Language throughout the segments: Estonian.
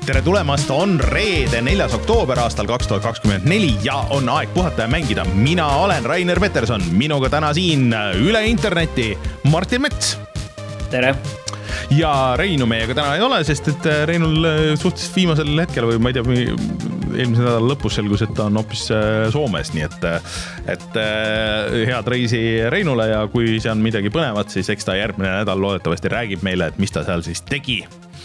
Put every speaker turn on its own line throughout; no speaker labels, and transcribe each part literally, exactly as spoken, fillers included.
tere tulemast, on reede, neljas oktoober aastal kaks tuhat kakskümmend neli ja on aeg puhata ja mängida. Mina olen Rainer Peterson, minuga täna siin üle interneti Martin Mets.
Tere.
Ja Reinu meiega täna ei ole, sest et Reinul suhteliselt viimasel hetkel või ma ei tea, eelmise nädala lõpus selgus, et ta on hoopis Soomes, nii et, et head reisi Reinule ja kui see on midagi põnevat, siis eks ta järgmine nädal loodetavasti räägib meile, et mis ta seal siis tegi.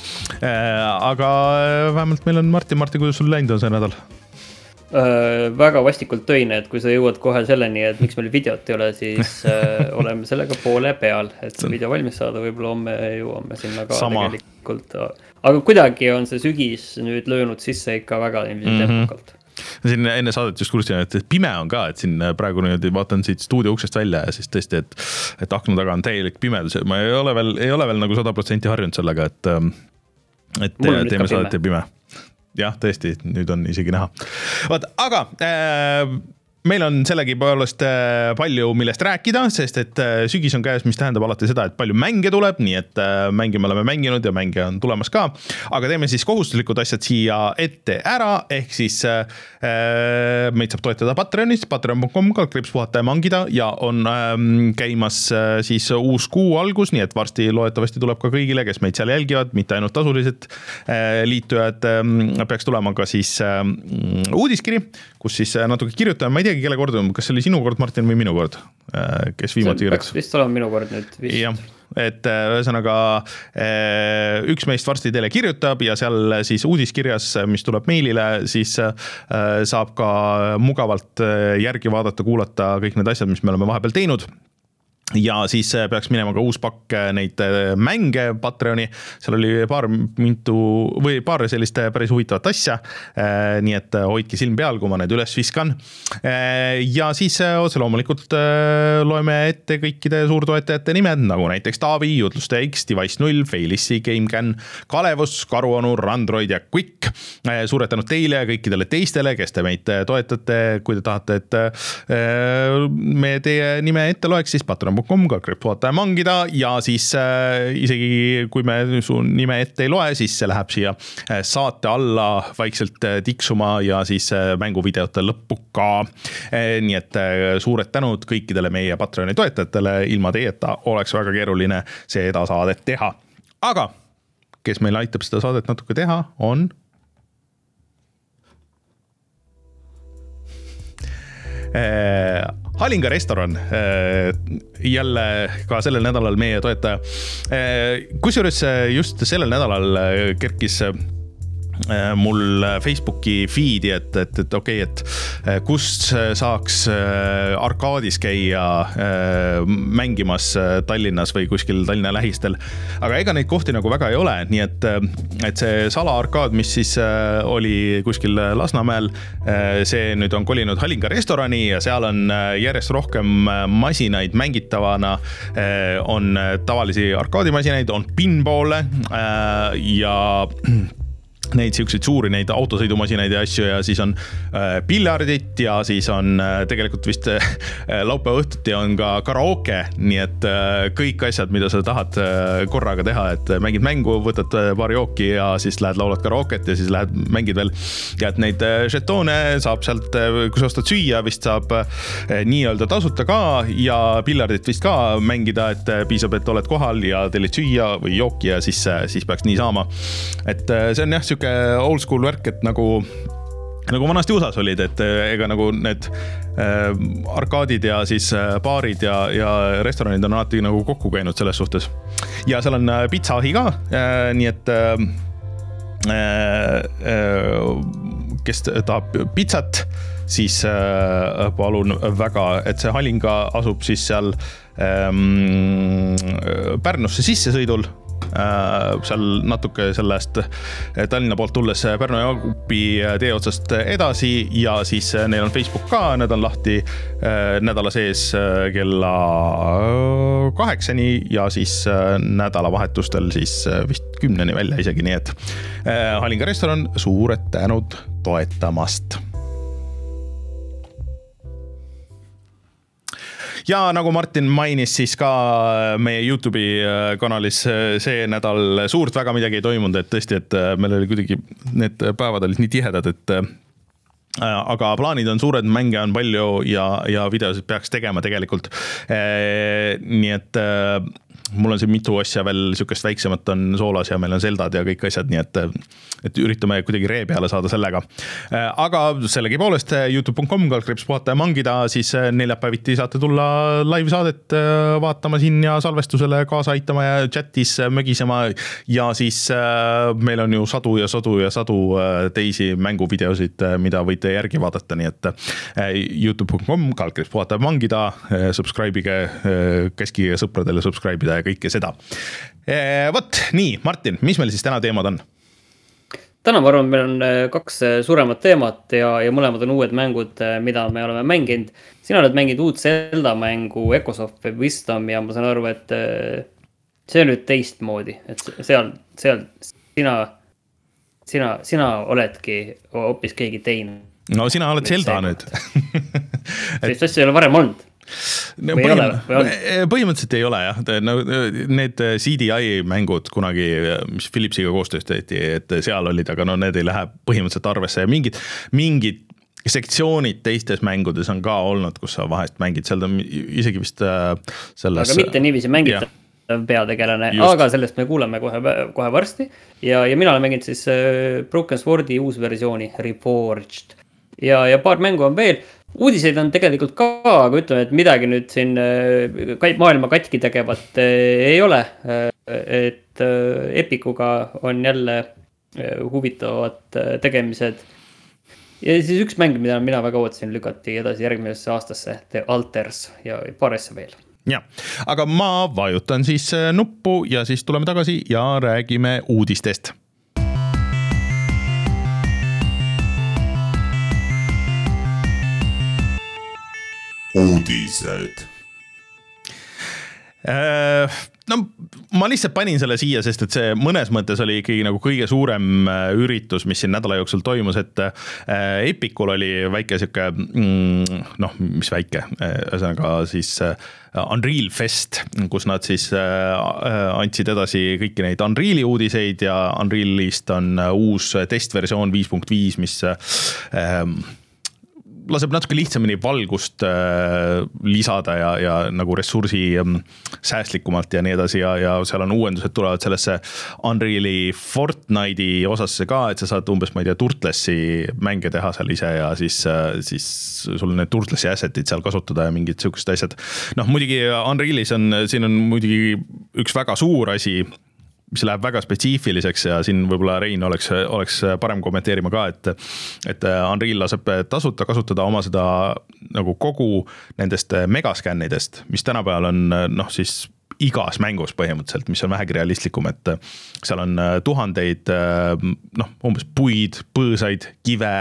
Aga vähemalt meil on Martin, Martin, kuidas sul läinud on see nädal?
Äh, väga vastikult töine, et kui sa jõuad kohe selleni, et miks meil videot ei ole, siis äh, oleme sellega poole peal, et see video valmis saada, võib-olla homme jõuame sinna ka Sama. Tegelikult. Aga kuidagi on see sügis nüüd löönud sisse ikka väga mm-hmm. tempokalt.
Siin enne saadet just kursin, et pime on ka, et siin praegu nüüd vaatan siit stuudio uksest välja ja siis tõesti, et, et akna taga on täielik pimedus. Ma ei ole veel, ei ole veel nagu sada protsenti harjunud sellega, et, et teeme saadet ja pime. Jah, tõesti, nüüd on isegi näha. Vaat, aga äh, meil on sellegi poolest äh, palju millest rääkida, sest et äh, sügis on käes, mis tähendab alati seda, et palju mänge tuleb, nii et äh, mänge me oleme mänginud ja mänge on tulemas ka. Aga teeme siis kohustuslikud asjad siia ette ära, ehk siis äh, meid saab toetada Patreonis, patreon punkt com, kalkriips puhata ja mangida ja on äh, käimas äh, siis uus kuu algus, nii et varsti loetavasti tuleb ka kõigile, kes meid seal jälgivad, mitte ainult tasulised äh, liitujad, äh, peaks tulema ka siis äh, uudiskiri, kus siis natuke kirjutame, ma ei tea, kelle kord on, kas see oli sinu kord, Martin, või minu kord, kes viimati kirjutas?
Vist olema minu kord nüüd vist.
Ja, et ühesõnaga üks meist varsti teile kirjutab ja seal siis uudiskirjas, mis tuleb meilile, siis saab ka mugavalt järgi vaadata, kuulata kõik need asjad, mis me oleme vahepeal teinud. Ja siis peaks minema ka uus pakk neid mänge Patreoni, seal oli paar mintu või paar sellist päris huvitavat asja, nii et hoidki silm peal, kui ma need üles viskan. Ja siis otse loomulikult loeme ette kõikide suurtoetajate nimed, nagu näiteks Taavi, Jutluste X, Device null, Failissi, GameCan, Kalevus, Karuonu, Randroid ja Quick. Suured tänud teile ja kõikidele teistele, kes te meid toetate, kui te tahate, et me teie nime ette loeks, siis patreon punkt com, kalkriips puhata ja mangida ja siis äh, isegi kui me su nime ette ei loe, siis see läheb siia saate alla vaikselt tiksuma ja siis mänguvideote lõppu ka. Nii et suured tänud kõikidele meie Patreoni toetajatele, ilma teieta oleks väga keeruline seda saadet teha. Aga kes meil aitab seda saadet natuke teha, on äh, Halinga restoran, jälle ka sellel nädalal meie toetaja. Kusjuures just sellel nädalal kerkis mul Facebooki feedi, et, et, et okei, okay, et kust saaks arkaadis käia mängimas Tallinnas või kuskil Tallinna lähistel. Aga ega neid kohti nagu väga ei ole, nii et, et see Sala arkaad, mis siis oli kuskil Lasnamäel, see nüüd on kolinud Halinga restorani ja seal on järjest rohkem masinaid mängitavana, on tavalisi arkaadimasinaid, on pinballe ja neid siukseid suuri, neid autosõidumasinaid ja asju ja siis on äh, piljardit ja siis on äh, tegelikult vist äh, laupäeva õhtuti on ka karaoke, nii et äh, kõik asjad, mida sa tahad äh, korraga teha, et mängid mängu, võtad äh, paar jooki ja siis lähed laulad karaoket ja siis lähed mängid veel ja et neid äh, žetoone saab sealt, äh, kui sa ostad süüa, vist saab äh, nii-öelda tasuta ka ja piljardit vist ka mängida, et äh, piisab, et oled kohal ja tellid süüa või jooki ja siis, äh, siis peaks nii saama, et äh, see on jah, siuke old school värk, et nagu nagu vanasti U S A-s olid, et ega nagu need äh, arkaadid ja siis äh, baarid ja, ja restoranid on alati nagu kokku käinud selles suhtes. Ja seal on äh, pitsaahi ka, äh, nii et äh, äh, kes tahab pitsat, siis äh, palun väga, et see Halinga asub siis seal ähm, Pärnusse sissesõidul, seal natuke sellest Tallinna poolt tulles Pärnu Jaagupi tee otsast edasi ja siis neil on Facebook ka, need on lahti nädala sees kella kaheksani ja siis nädalavahetustel siis vist kümneni välja isegi, nii et Halinga restoran, suured tänud toetamast. ja nagu Martin mainis, siis ka meie YouTube'i kanalis see nädal suurt väga midagi ei toimunud, et tõesti, et meil oli kuidagi need päevad olid nii tihedad, et aga plaanid on suured, mänge on palju ja, ja videosid peaks tegema tegelikult. Nii et mul on siin mitu asja veel, sükest väiksemat on soolas ja meil on Zeldad ja kõik asjad, nii et, et üritame kuidagi ree peale saada sellega. Aga sellegi poolest youtube punkt com kaldkriips puhata ja mangida, siis neljapäeviti saate tulla live saadet vaatama siin ja salvestusele kaasa aitama ja chatis mögisema ja siis meil on ju sadu ja sadu ja sadu teisi mänguvideosid, mida võite järgi vaadata, nii et youtube punkt com kaldkriips puhata ja mangida, subscribe'ige, käskige sõpradele subscribe'ida ja kõike seda. Võt, nii, Martin, mis meil siis täna teemad on?
Täna ma arvan, meil on kaks suuremat teemat ja, ja mõlemad on uued mängud, mida me oleme mänginud. Sina oled mänginud uut Zelda mängu Echoes of Wisdom ja ma saan aru, et see on nüüd teistmoodi, et seal, seal sina, sina, sina oledki hoopis keegi teine.
No sina oled Zelda nüüd.
Sellist asja ei ole varem olnud.
No, põhim- ole, põhimõtteliselt ei ole jah, no, need C D I mängud kunagi, mis Philipsiga koostöös tehti, et seal olid, aga no need ei lähe põhimõtteliselt arvesse ja mingid, mingid sektsioonid teistes mängudes on ka olnud, kus sa vahest mängid, seal on isegi vist selles...
Aga mitte niiviisi mängida peategelane, aga sellest me kuuleme kohe, kohe varsti ja, ja mina olen mänginud siis Broken Swordi uus versiooni Reforged ja, ja paar mängu on veel. Uudiseid on tegelikult ka, aga ütleme, et midagi nüüd siin maailma katki tegevat ei ole, et Epicuga on jälle huvitavad tegemised. Ja siis üks mäng, mida mina väga ootasin, lükati edasi järgmisesse aastasse, The Alters ja paar asja veel.
Ja, aga ma vajutan siis nuppu ja siis tuleme tagasi ja räägime uudistest. Uudised. No ma lihtsalt panin selle siia, sest et see mõnes mõttes oli ikkagi nagu kõige suurem üritus, mis siin nädala jooksul toimus, et Epicul oli väike siuke, noh, mis väike, ühesõnaga siis Unreal Fest, kus nad siis andsid edasi kõiki neid Unreali uudiseid ja Unrealist on uus testversioon viis punkt viis, mis laseb natuke lihtsamini valgust äh, lisada ja, ja nagu ressursi ähm, säästlikumalt ja nii edasi ja, ja seal on uuendused tulevad sellesse Unreali Fortnite'i osasse ka, et sa saad umbes, ma ei tea, Turtlessi mänge teha seal ise ja siis, äh, siis sul on need Turtlessi assetid seal kasutada ja mingid sihukest asjad. Noh, muidugi Unrealis on, siin on muidugi üks väga suur asi, mis läheb väga spetsiifiliseks ja siin võib-olla Rein oleks, oleks parem kommenteerima ka, et, et Unreal laseb tasuta kasutada oma seda nagu kogu nendest megaskännidest, mis tänapäeval on noh siis igas mängus põhimõtteliselt, mis on vähegi realistlikum, et seal on tuhandeid noh, umbes puid, põõsaid, kive,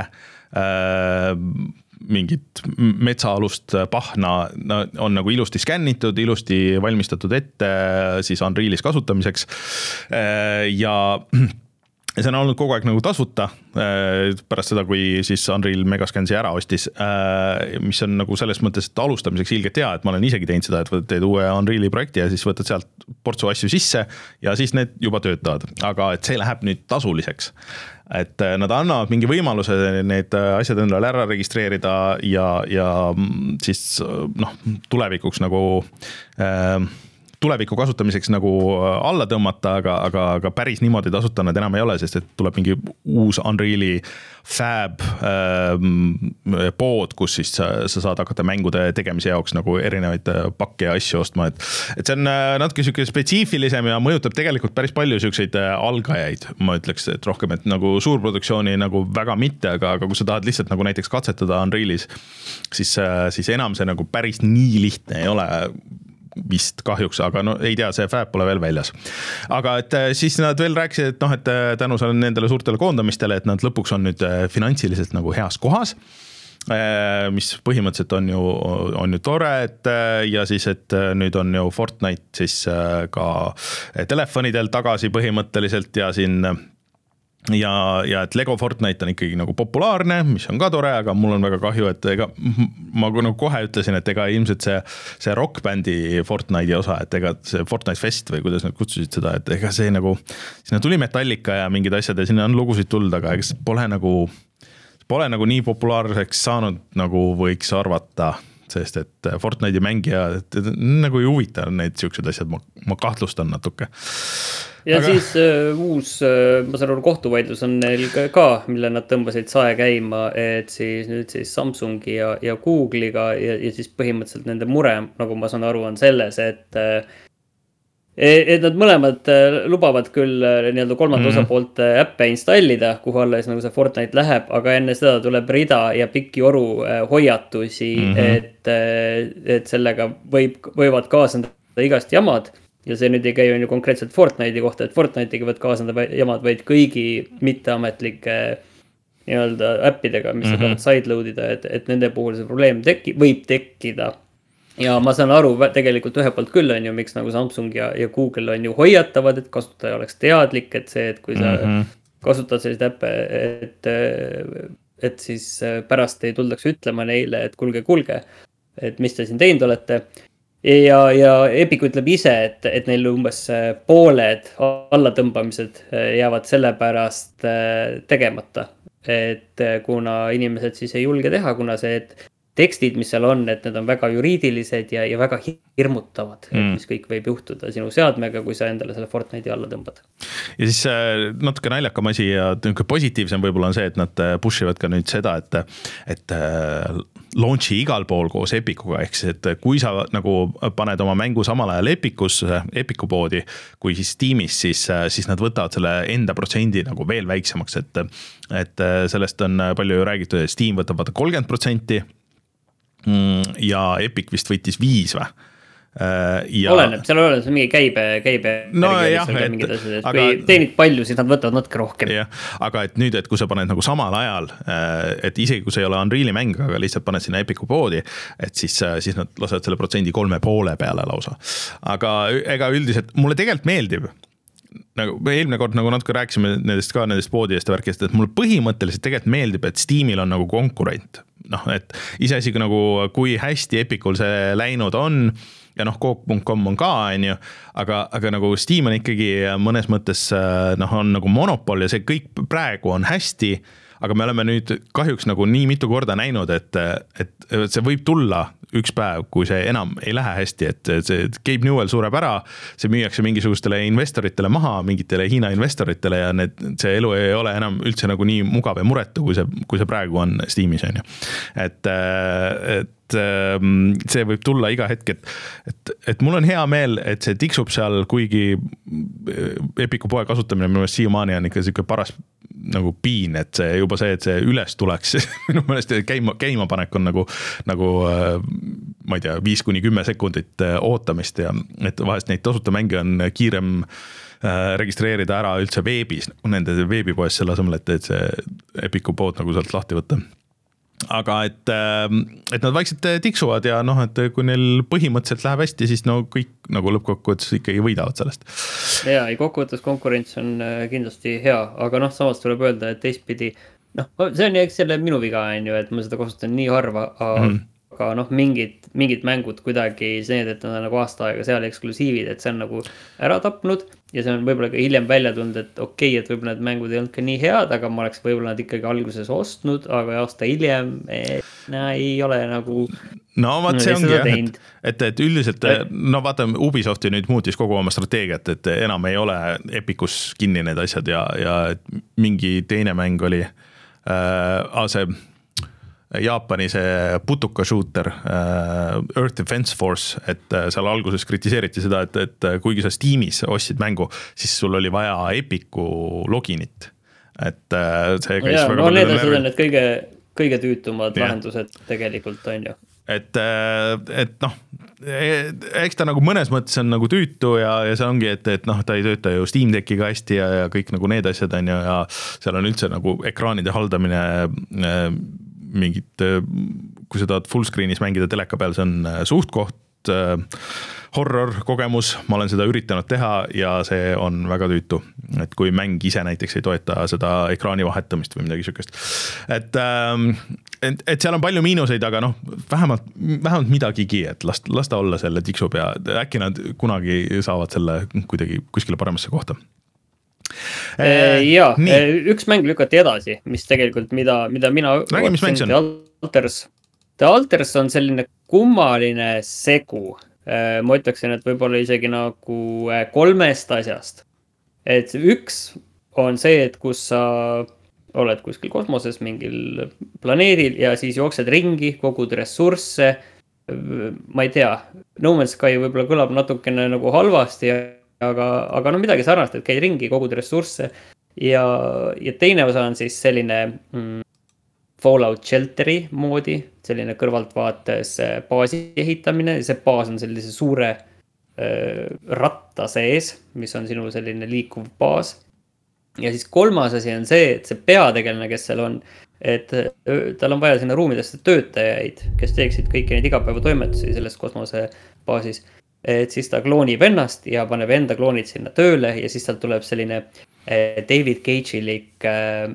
mingit metsaalust pahna on nagu ilusti skännitud, ilusti valmistatud ette siis Unrealis kasutamiseks ja see on olnud kogu aeg nagu tasuta pärast seda, kui siis Unreal Megascansi ära ostis, mis on nagu selles mõttes, et alustamiseks ilgelt hea, et ma olen isegi teinud seda, et teed uue Unreali projekti ja siis võtad sealt portsu asju sisse ja siis need juba töötavad, aga et see läheb nüüd tasuliseks. Et nad annavad mingi võimaluse need asjad endale ära registreerida ja, ja siis noh, tulevikuks nagu äh, tuleviku kasutamiseks nagu alla tõmmata, aga, aga, aga päris niimoodi tasuta nad enam ei ole, sest et tuleb mingi uus Unreali Fab äh, pood, kus siis sa, sa saad hakata mängude tegemise jaoks nagu erinevaid pakke ja asju ostma, et, et see on natuke siuke spetsiifilisem ja mõjutab tegelikult päris palju siukseid algajaid, ma ütleks, et rohkem, et nagu suurproduktsiooni nagu väga mitte, aga, aga kui sa tahad lihtsalt nagu näiteks katsetada Unrealis, siis, siis enam see nagu päris nii lihtne ei ole vist kahjuks, aga no ei tea, see Fab pole veel väljas. Aga et siis nad veel rääkisid, et noh, et tänu nendele suurtele koondamistele, et nad lõpuks on nüüd finantsiliselt nagu heas kohas, mis põhimõtteliselt on ju, on ju tore, et ja siis, et nüüd on ju Fortnite siis ka telefonidel tagasi põhimõtteliselt ja siin ja, ja et Lego Fortnite on ikkagi nagu populaarne, mis on ka tore, aga mul on väga kahju, et ega ma nagu kohe ütlesin, et ega ilmselt see, see rockbändi Fortnite'i osa, et ega see Fortnite Fest või kuidas nad kutsusid seda, et ega see nagu, sinna tuli Metallica ja mingid asjad ja sinna on lugusid tulnud, aga ega see pole nagu, pole nagu nii populaarseks saanud, nagu võiks arvata, sest et Fortnite'i mängija, et nagu ei huvita neid siuksed asjad, ma, ma kahtlustan natuke.
Ja aga... siis uh, uus, uh, ma saan aru, kohtuvaidlus on neil ka, mille nad tõmbasid sae käima, et siis nüüd siis Samsungi ja, ja Google'iga ja, ja siis põhimõtteliselt nende mure, nagu ma saan aru, on selles, et, et nad mõlemad lubavad küll nii-öelda kolmanda mm-hmm. osapoolt äppe installida, kuhu alla siis nagu see Fortnite läheb, aga enne seda tuleb rida ja pikki oru hoiatusi, mm-hmm. et, et sellega võib, võivad kaasneda igast jamad. Ja see nüüd ei käi ju konkreetselt Fortnite'i kohta, et Fortnite'iga võid kaasneda jamad vaid kõigi mitteametlike nii-öelda äppidega, mis mm-hmm. sa tahad sideloadida, et, et nende puhul see probleem teki, võib tekkida. Ja ma saan aru tegelikult ühe poolt küll on ju, miks nagu Samsung ja, ja Google on ju hoiatavad, et kasutaja oleks teadlik, et see, et kui sa mm-hmm. kasutad sellist äppe, et, et siis pärast ei tuldaks ütlema neile, et kulge, kulge, et mis te siin teinud olete. Ja, ja Epic ütleb ise, et, et neil umbes pooled allatõmbamised jäävad selle pärast tegemata. Et kuna inimesed siis ei julge teha, kuna see, et tekstid, mis seal on, et need on väga juriidilised ja, ja väga hirmutavad, mm. et mis kõik võib juhtuda sinu seadmega, kui sa endale selle Fortnite'i alla tõmbad.
Ja siis natuke naljakam asi ja positiivsem võib-olla on see, et nad pushivad ka nüüd seda, et, et launchi igal pool koos Epicuga, ehk siis, et kui sa nagu paned oma mängu samal ajal Epicusse, Epicu poodi, kui siis Steamis, siis, siis nad võtavad selle enda protsendi nagu veel väiksemaks, et, et sellest on palju räägitud, et Steam võtab vaata kolmkümmend protsenti ja Epic vist võttis viis või? Ja...
Oleneb, seal oleneb mingi käibe, käibe
no, jah, et,
asjad, et aga... kui teenid palju, siis nad võtavad natuke rohkem.
Jah, aga et nüüd, et kui sa paned nagu samal ajal, et isegi kui see ei ole Unreal'i mäng, aga lihtsalt paned sinna Epicu poodi, et siis, siis nad lasevad selle protsendi kolme poole peale lausa. Aga ega üldiselt, mulle tegelikult meeldib, nagu eelmine kord nagu natuke rääkisime nendest ka nendest poodidest ja värkidest, et mulle põhimõtteliselt tegelikult meeldib, et Steamil on nagu konkurent. Noh, et iseasi nagu, kui hästi Epicul see läinud on ja noh, coop punkt com on ka, on ju, aga, aga nagu Steam on ikkagi mõnes mõttes noh, on nagu monopol ja see kõik praegu on hästi, aga me oleme nüüd kahjuks nagu nii mitu korda näinud, et, et see võib tulla üks päev, kui see enam ei lähe hästi, et see Gabe Newell sureb ära, see müüakse mingisugustele investoritele maha, mingitele Hiina investoritele ja need, see elu ei ole enam üldse nagu nii mugav ja muretu, kui see, kui see praegu on Steamis, on ju. Et, et see võib tulla iga hetk, et, et, et mul on hea meel, et see tiksub seal, kuigi Epicu poe kasutamine minu meelest siiamaani on ikka selline paras nagu piin, et see juba see, et see üles tuleks minu meelest käima, käima panek on nagu, nagu ma ei tea, viis kuni kümme sekundit ootamist ja et vahest neid tasuta mänge on kiirem registreerida ära üldse veebis, nende veebipoes selle asemel, et, et see Epicu pood nagu sealt lahti võtta. Aga et, et nad vaikselt tiksuvad ja noh, et kui neil põhimõtteliselt läheb hästi, siis no kõik nagu lõppkokkuvõttes ikkagi võidavad sellest.
Ja, ei kokkuvõttes konkurents on kindlasti hea, aga noh, samas tuleb öelda, et teistpidi, noh, see on eks selle minu viga on ju, et ma seda kasutan nii harva, aga mm. aga noh, mingid, mingid mängud kuidagi see, et nad on nagu aasta aega seal eksklusiivid, et see on nagu ära tapnud ja see on võib-olla ka hiljem välja tulnud, et okei, okay, et võib-olla need mängud ei olnud ka nii head, aga ma oleks võib-olla nad ikkagi alguses ostnud, aga aasta hiljem no, ei ole nagu...
No vaat see ongi jah, et, et, et üldiselt, no vaata, Ubisofti nüüd muutis kogu oma strateegiat, et enam ei ole Epicus kinni need asjad ja, ja mingi teine mäng oli äh, see Jaapani see putuka shooter Earth Defense Force, et seal alguses kritiseeriti seda, et, et kuigi sa Steamis ostsid mängu, siis sul oli vaja Epicu loginit. Et see käis
ja,
väga
no,
palju
need on seda need kõige, kõige tüütumad ja. Lahendused tegelikult on ju.
Et, et noh, eks ta nagu mõnes mõttes on nagu tüütu ja, ja see ongi, et, et noh, ta ei tööta ju Steam Deckiga hästi ja, ja kõik nagu need asjad on ju ja seal on üldse nagu ekraanide haldamine mingid, kui sa tahad full screen'is mängida teleka peal, see on suht koht äh, horror kogemus, ma olen seda üritanud teha ja see on väga tüütu, et kui mäng ise näiteks ei toeta seda ekraani vahetamist või midagi sükest. Et, ähm, et, et seal on palju miinuseid, aga noh, vähemalt, vähemalt midagigi, et las, las ta olla selle tiksub ja äkki nad kunagi saavad selle kuidagi kuskile paremasse kohta.
Ja, üks mäng lükati edasi, mis tegelikult, mida, mida mina
Räägi, mis mäng see on?
The Alters, The Alters on selline kummaline segu. Ma ütleksin, et võib-olla isegi nagu kolmest asjast. Et üks on see, et kus sa oled kuskil kosmoses mingil planeedil ja siis jooksed ringi, kogud ressursse. Ma ei tea, No Man's Sky võib-olla kõlab natukene nagu halvasti ja Aga, aga no midagi sarnast, et käid ringi, kogud ressursse ja, ja teine osa on siis selline mm, Fallout Shelteri moodi, selline kõrvaltvaates baasi ehitamine. See baas on sellise suure äh, ratta sees, mis on sinu selline liikuv baas. Ja siis kolmas asi on see, et see peategelane, kes seal on, et tal on vaja sinna ruumidesse töötajaid, kes teeksid kõiki neid igapäeva toimetusi selles kosmosebaasis. Et siis ta kloonib ennast ja paneb enda kloonid sinna tööle ja siis tal tuleb selline David Cage'ilik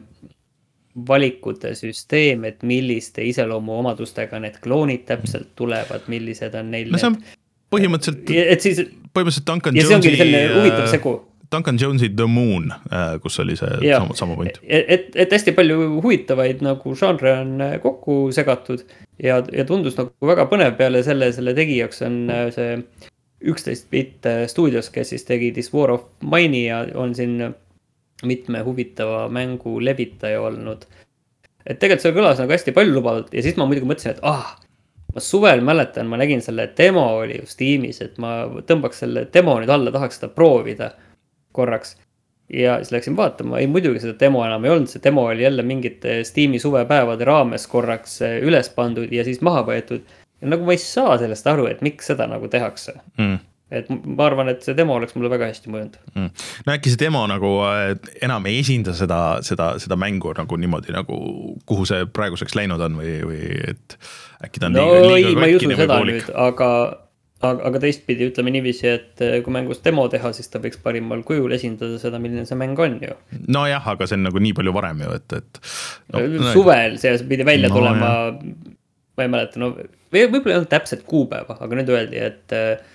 valikute süsteem, et milliste iseloomu omadustega need kloonid täpselt tulevad, millised on neil.
No see on põhimõtteliselt,
et siis,
põhimõtteliselt Duncan
ja see ongi selline huvitav segu.
Duncan Jones'i The Moon, kus oli see ja, sama, sama point.
Et, et hästi palju huvitavaid nagu žanre on kokku segatud ja, ja tundus nagu väga põnev peale selle, selle tegijaks on see üksteist bitt stuudios, kes siis tegi This War of Mine'i ja on siin mitme huvitava mängu levitaja olnud. Et tegelikult see kõlas nagu hästi palju lubavalt ja siis ma muidugi mõtlesin, et ah, ma suvel mäletan, ma nägin selle demo oli ju Steamis, et ma tõmbaks selle demo nüüd alla, tahaks seda proovida korraks. Ja siis läksin vaatama, ei muidugi seda demo enam ei olnud, see demo oli jälle mingite Steam'i suvepäevade raames korraks üles pandud ja siis maha võetud. Ja nagu ma ei saa sellest aru, et miks seda nagu tehakse. Mm. Et ma arvan, et see demo oleks mulle väga hästi mõjunud.
Mm. No äkki see demo nagu enam ei esinda seda, seda, seda mängu nagu niimoodi, nagu kuhu see praeguseks läinud on või, või et äkki ta on
no,
liiga,
liiga
ei,
ma ei usu seda nüüd, aga, aga, aga teistpidi ütleme niiviisi, et kui mängus demo teha, siis ta võiks parimal kujul esindada seda, milline see mäng on ju.
No jah, aga see on nagu nii palju varem ju, et, et
no, suvel see pidi välja no, tulema jah. Ma ei mäleta, no võib-olla ei olnud täpselt kuupäeva, aga nüüd öeldi, et,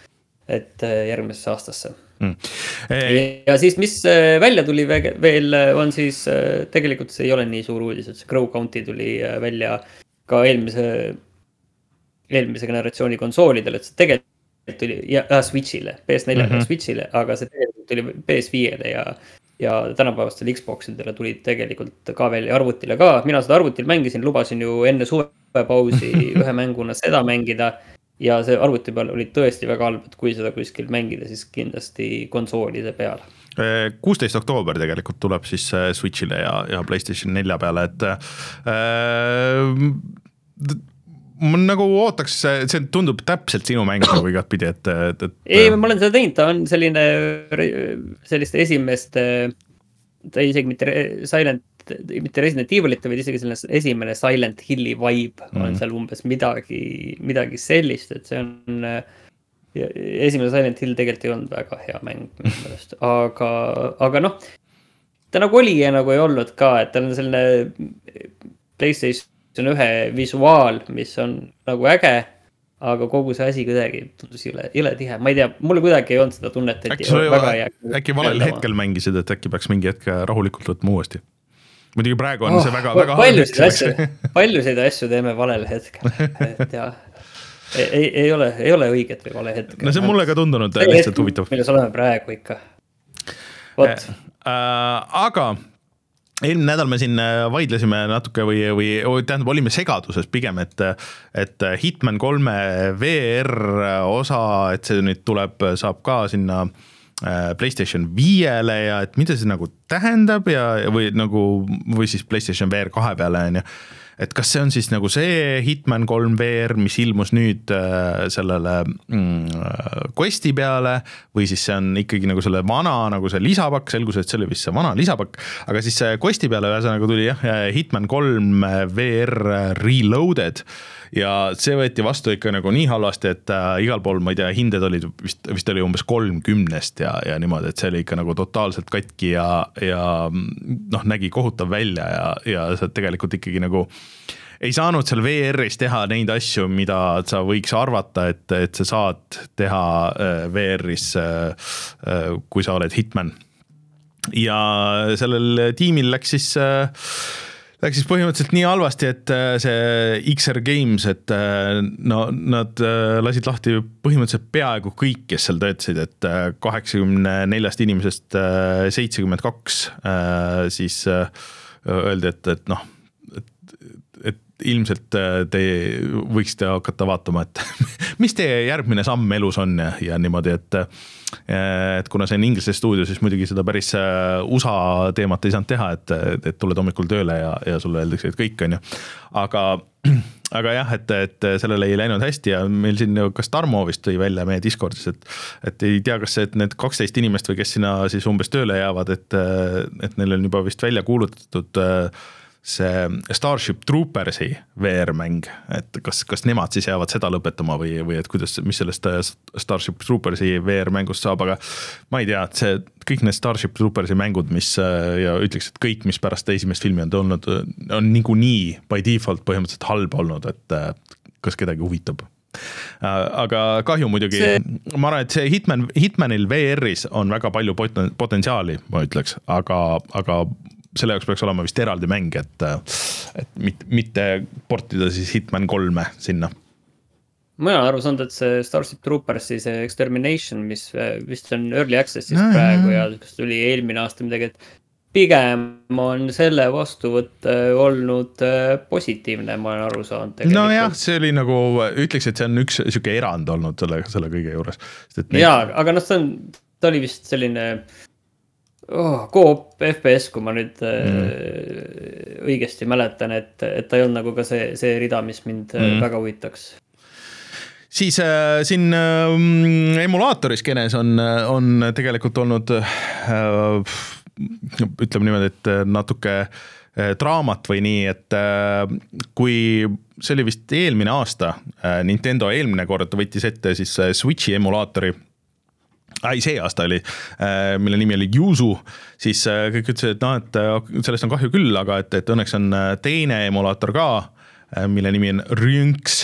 et järgmisesse aastasse. Mm. E ja siis, mis välja tuli veel, on siis, tegelikult see ei ole nii suur uudis, et see Crow County tuli välja ka eelmise, eelmise generatsiooni konsoolidel, et see tegelikult tuli ja, ja Switchile, P S neljale mm -hmm. Switchile, aga see tegelikult tuli P S viiele ja ja tänapäevastel Xboxidele tuli tegelikult ka veel arvutile ka. Mina seda arvutil mängisin, lubasin ju enne suvepausi ühe mänguna seda mängida ja see arvuti peal oli tõesti väga halb, et kui seda kuskil mängida, siis kindlasti konsoolide peal.
kuusteist oktoober tegelikult tuleb siis Switchile ja, ja PlayStation nelja peale, et äh, ma nagu ootaks, see tundub täpselt sinu mäng nagu igat pidi, et, et, et...
Ei, ma olen seda teinud, ta on selline selliste esimest, ta isegi mitte Silent, mitte Resident Evil'it, vaid isegi selline esimene Silent Hilli vibe mm. on seal umbes midagi, midagi sellist, et see on esimene Silent Hill tegelikult ei olnud väga hea mäng, aga, aga noh, ta nagu oli ja nagu ei olnud ka, et ta on selline PlayStation see on ühe visuaal, mis on nagu äge, aga kogu see asi kuidagi tundus jõle, jõle tihe. Ma ei tea, mulle kuidagi ei olnud seda tunnet, et
äkki, väga hea. Äkki valel hetkel mängisid, et äkki peaks mingi hetk rahulikult võtma uuesti. Muidugi praegu on oh, see väga, väga
paljusid asju, paljusid asju teeme valel hetkel. Et jah, ei, ei, ei, ole, ei ole õiget või vale hetkel.
No see on mulle ka tundunud lihtsalt huvitav.
Milles oleme praegu ikka. Vot.
Äh, aga... eelmine nädal me siin vaidlesime natuke või, või tähendab, olime segaduses pigem, et, et Hitman kolme V R osa, et see nüüd tuleb, saab ka sinna PlayStation viiele ja et mida see nagu tähendab ja, või nagu, või siis PlayStation V R kahe peale on ju. et kas see on siis nagu see Hitman kolm V R, mis ilmus nüüd äh, sellele mm, Questi peale või siis see on ikkagi nagu selle vana nagu see lisapakk, selgus, et see oli vist see vana lisapakk, aga siis see Questi peale ühesõnaga tuli jah, Hitman kolm V R Reloaded ja see võeti vastu ikka nagu nii halvasti, et äh, igal pool, ma ei tea, hinded olid vist, vist oli umbes kolmkümnest ja, ja niimoodi, et see oli ikka nagu totaalselt katki ja, ja noh, nägi kohutav välja ja, ja sa tegelikult ikkagi nagu ei saanud seal V R-is teha neid asju, mida sa võiks arvata, et, et sa saad teha äh, V R-is, äh, kui sa oled Hitman. Ja sellel tiimil läks siis äh, Läks siis põhimõtteliselt nii halvasti, et see X R Games, et no, nad lasid lahti põhimõtteliselt peaaegu kõik, kes seal töötasid, et kaheksakümne neljast inimesest seitsekümmend kaks siis öeldi, et, et noh, et, et ilmselt te võiksite hakata vaatama, et mis teie järgmine samm elus on ja, ja niimoodi, et et kuna see on Inglise stuudio, siis muidugi seda päris U S A teemat ei saanud teha, et, et tuled hommikul tööle ja, ja sulle öeldakse, et kõik on ju. Aga, aga jah, et, et sellele ei läinud hästi ja meil siin kas Tarmo vist tõi välja meie Discordis, et, et ei tea, kas et need kaksteist inimest või kes sinna siis umbes tööle jäävad, et, et neil on juba vist välja kuulutatud see Starship Troopersi V R-mäng, et kas, kas nemad siis jäävad seda lõpetama või, või et kuidas, mis sellest Starship Troopersi V R-mängust saab, aga ma ei tea, et see, kõik need Starship Troopersi mängud, mis ja ütleks, et kõik, mis pärast esimest filmi on tulnud, on niikuinii by default põhimõtteliselt halb olnud, et kas kedagi huvitab. Aga kahju muidugi, see... ma arvan, et see Hitman, Hitmanil V R-is on väga palju potentsiaali, ma ütleks, aga, aga selle jaoks peaks olema vist eraldi mäng, et, et mitte, mitte portida siis Hitman kolme sinna.
Ma olen aru saanud, et see Starship Troopersi see Extermination, mis vist on Early Access'is no, praegu ja kas tuli eelmine aasta midagi, et pigem on selle vastuvõtt olnud positiivne, ma olen aru saanud. Tegelikult.
No jah, see oli nagu, ütleks, et see on üks siuke erand olnud selle, selle kõige juures.
Neid... Jaa, aga noh, see on, ta oli vist selline... Oh, Coop F P S, kui ma nüüd mm. õigesti mäletan, et, et ta ei olnud nagu ka see, see rida, mis mind mm. väga huvitaks.
Siis äh, siin äh, emulaatoriskenes on, on tegelikult olnud äh, ütleme niimoodi, et natuke äh, draamat või nii, et äh, kui see oli vist eelmine aasta, äh, Nintendo eelmine kord võttis ette siis Switchi emulaatori Ai, see aasta oli, mille nimi oli Yuzu, siis kõik ütlesid, et, no, et sellest on kahju küll, aga et, et õnneks on teine emulaator ka, mille nimi on Rynx.